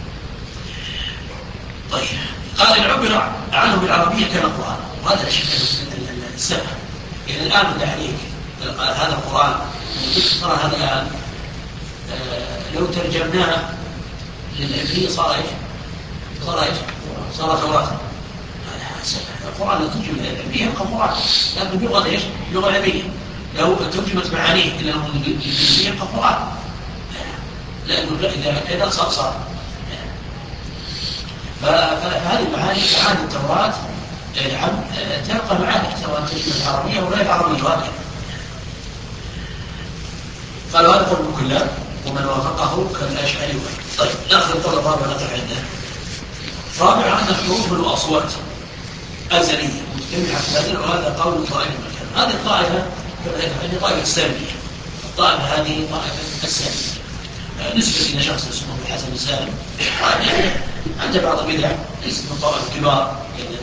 طيب قال إن عبر عنه بالعربية كان القرآن، وهذا السبب. يعني الآن بدأ عليك هذا القرآن ترى هذا الآن آه لو ترجمناه للعبرية صار ايش؟ صار ايش؟ صار توراة. القرآن لو ترجم للعبرية يبقى قرآن، لكن بلغة ايش؟ اللغة العربية. لو ترجمت معانيه إلى الإنجليزية يبقى قرآن، لأنه إذا كذا صار صار. فهذه المعاني معاني التوراة نعم تبقى معاني سواء ترجمة العربية وغير عربية وهكذا. قالوا هذا قول كله ومن وافقه كالأشعري. طيب نأخذ القول الرابع نقف عنده. رابعا أن الحروف والأصوات أزلية مجتمعة في الأزل، وهذا قول طائفة المكان. هذه الطائفة هذه طائفة السامية. الطائفة هذه طائفة السامية نسبة إلى شخص اسمه الحسن السالم عند بعض البدع ليس من الطوائف الكبار،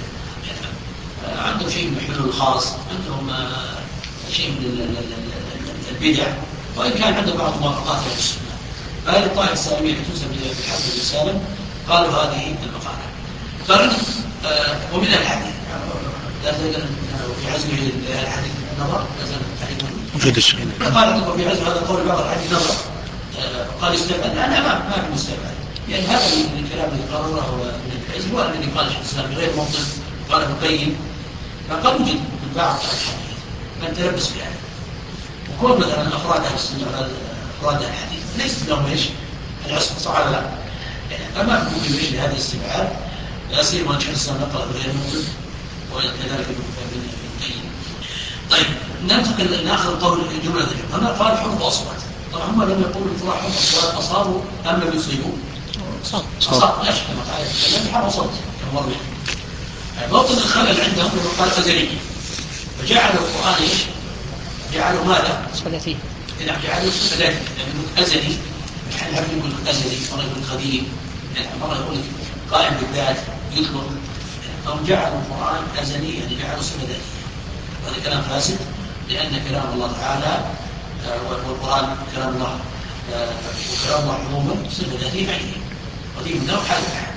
عندهم شيء من الحلول الخاص، عندهم شيء من البدع، وإن كان عندهم بعض موافقات على السنة. فهذه الطائفة السالمية التي تنسب للحسن السالم قالوا هذه المقالة. قالوا ومن الحديث لا زال في عزمه الحديث النظر، لا زال الحديث قال عندكم في عزم هذا القول بعض الحديث نظر. قال استبعد، لا ما ما في مستبعد، يعني هذا من الكلام الذي قرره ابن العز هو الذي قال شيخ الاسلام بغير موطن، قال ابن القيم. فقد وجد من بعض الحديث من تلبس بهذا، وكون مثلا افراد اهل السنه افراد الحديث ليس لهم ايش؟ العصمه صح ولا لا؟ فما ممكن ايش لهذا الاستبعاد، لا سيما شيخ الاسلام نقل بغير موطن وكذلك ابن القيم. طيب ننتقل ناخذ قول جمله هنا قال حروف واصوات. طبعا هم لم يقولوا اطلاق حروف واصوات اصابوا ام لم يصيبوا؟ اصابوا لا شك كما قال لان حرف صوت كما مر موطن الخلل عندهم لما قال ازلي، فجعلوا القران ايش؟ جعلوا ماذا؟ ثلاثي. نعم جعلوا ثلاثي، يعني ازلي، يعني يقول ازلي، مره يقول قديم، يعني مره يقول قائم بالذات يطلق. هم جعلوا القران ازلي، يعني جعلوا صفه ذاتيه، وهذا كلام فاسد، لان كلام الله تعالى والقران كلام الله وكلام الله عموما صفه ذاتيه بعيده قديم له حال احد.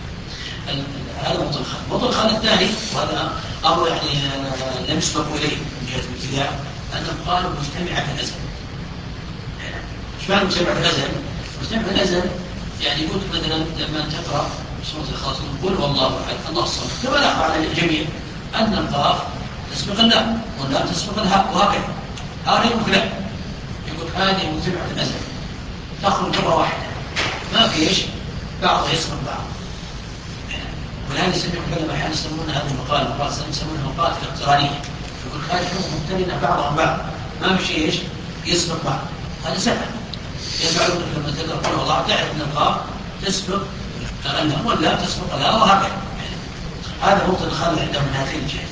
هذا موطن الخلل. موطن الخلل الثاني وهذا امر يعني لم يسبق اليه من جهه الابتداع، انهم قالوا مجتمعه في الازل. ايش معنى مجتمعه في الازل؟ مجتمعه في الازل يعني يقول مثلا لما تقرا سوره الخاص قل والله احد الله الصمد، كما نقرا على الجميع ان القاف تسبق اللام واللام تسبق الهاء وهكذا. هذا يقول لا، يقول هذه مجتمعه في الازل تخرج مره واحده ما في ايش؟ بعض يسبق بعض. ولهذا يسمون العلماء احيانا يسمون هذه المقال مقال يسمونها مقالات اقترانيه، يقول هذه حروف مقترنه بعضها بعض ما في شيء ايش؟ يسبق بعض. هذا سهل، يفعلون لما تقرا قول الله تعرف ان القاف تسبق اللام واللام تسبق الهاء وهكذا. هذا موطن الخلل عندهم من هذه الجهه.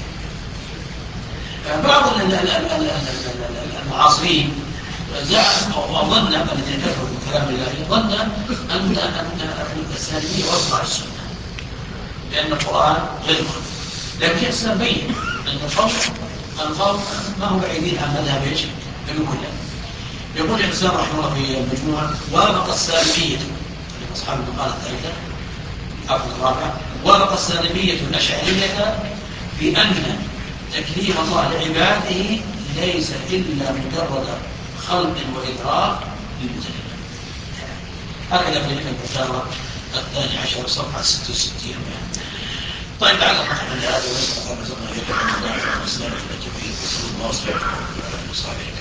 بعض المعاصرين وظن الذين كفروا بكلام الله ظن ان ان السالميه وفق السنه لأن القرآن غير مخلوق، لكن شيخ الإسلام بين أن القوم القوم ما هم بعيدين عن مذهب ايش؟ ابن كلاب. يقول شيخ الإسلام رحمه الله في المجموعة وافق السالمية أصحاب المقالة الثالثة عفوا الرابعة وافق السالمية الأشعرية بأن تكليم الله لعباده ليس إلا مجرد خلق وإدراك للمتكلم. هكذا في الفتاوى الثاني عشر صفحة ستة وستين. طيب تعالى نحن هذا ونسأل الله رزقنا يجب أن نضاعف ونسلم إلى التوفيق وصلى الله وسلم على صحبه.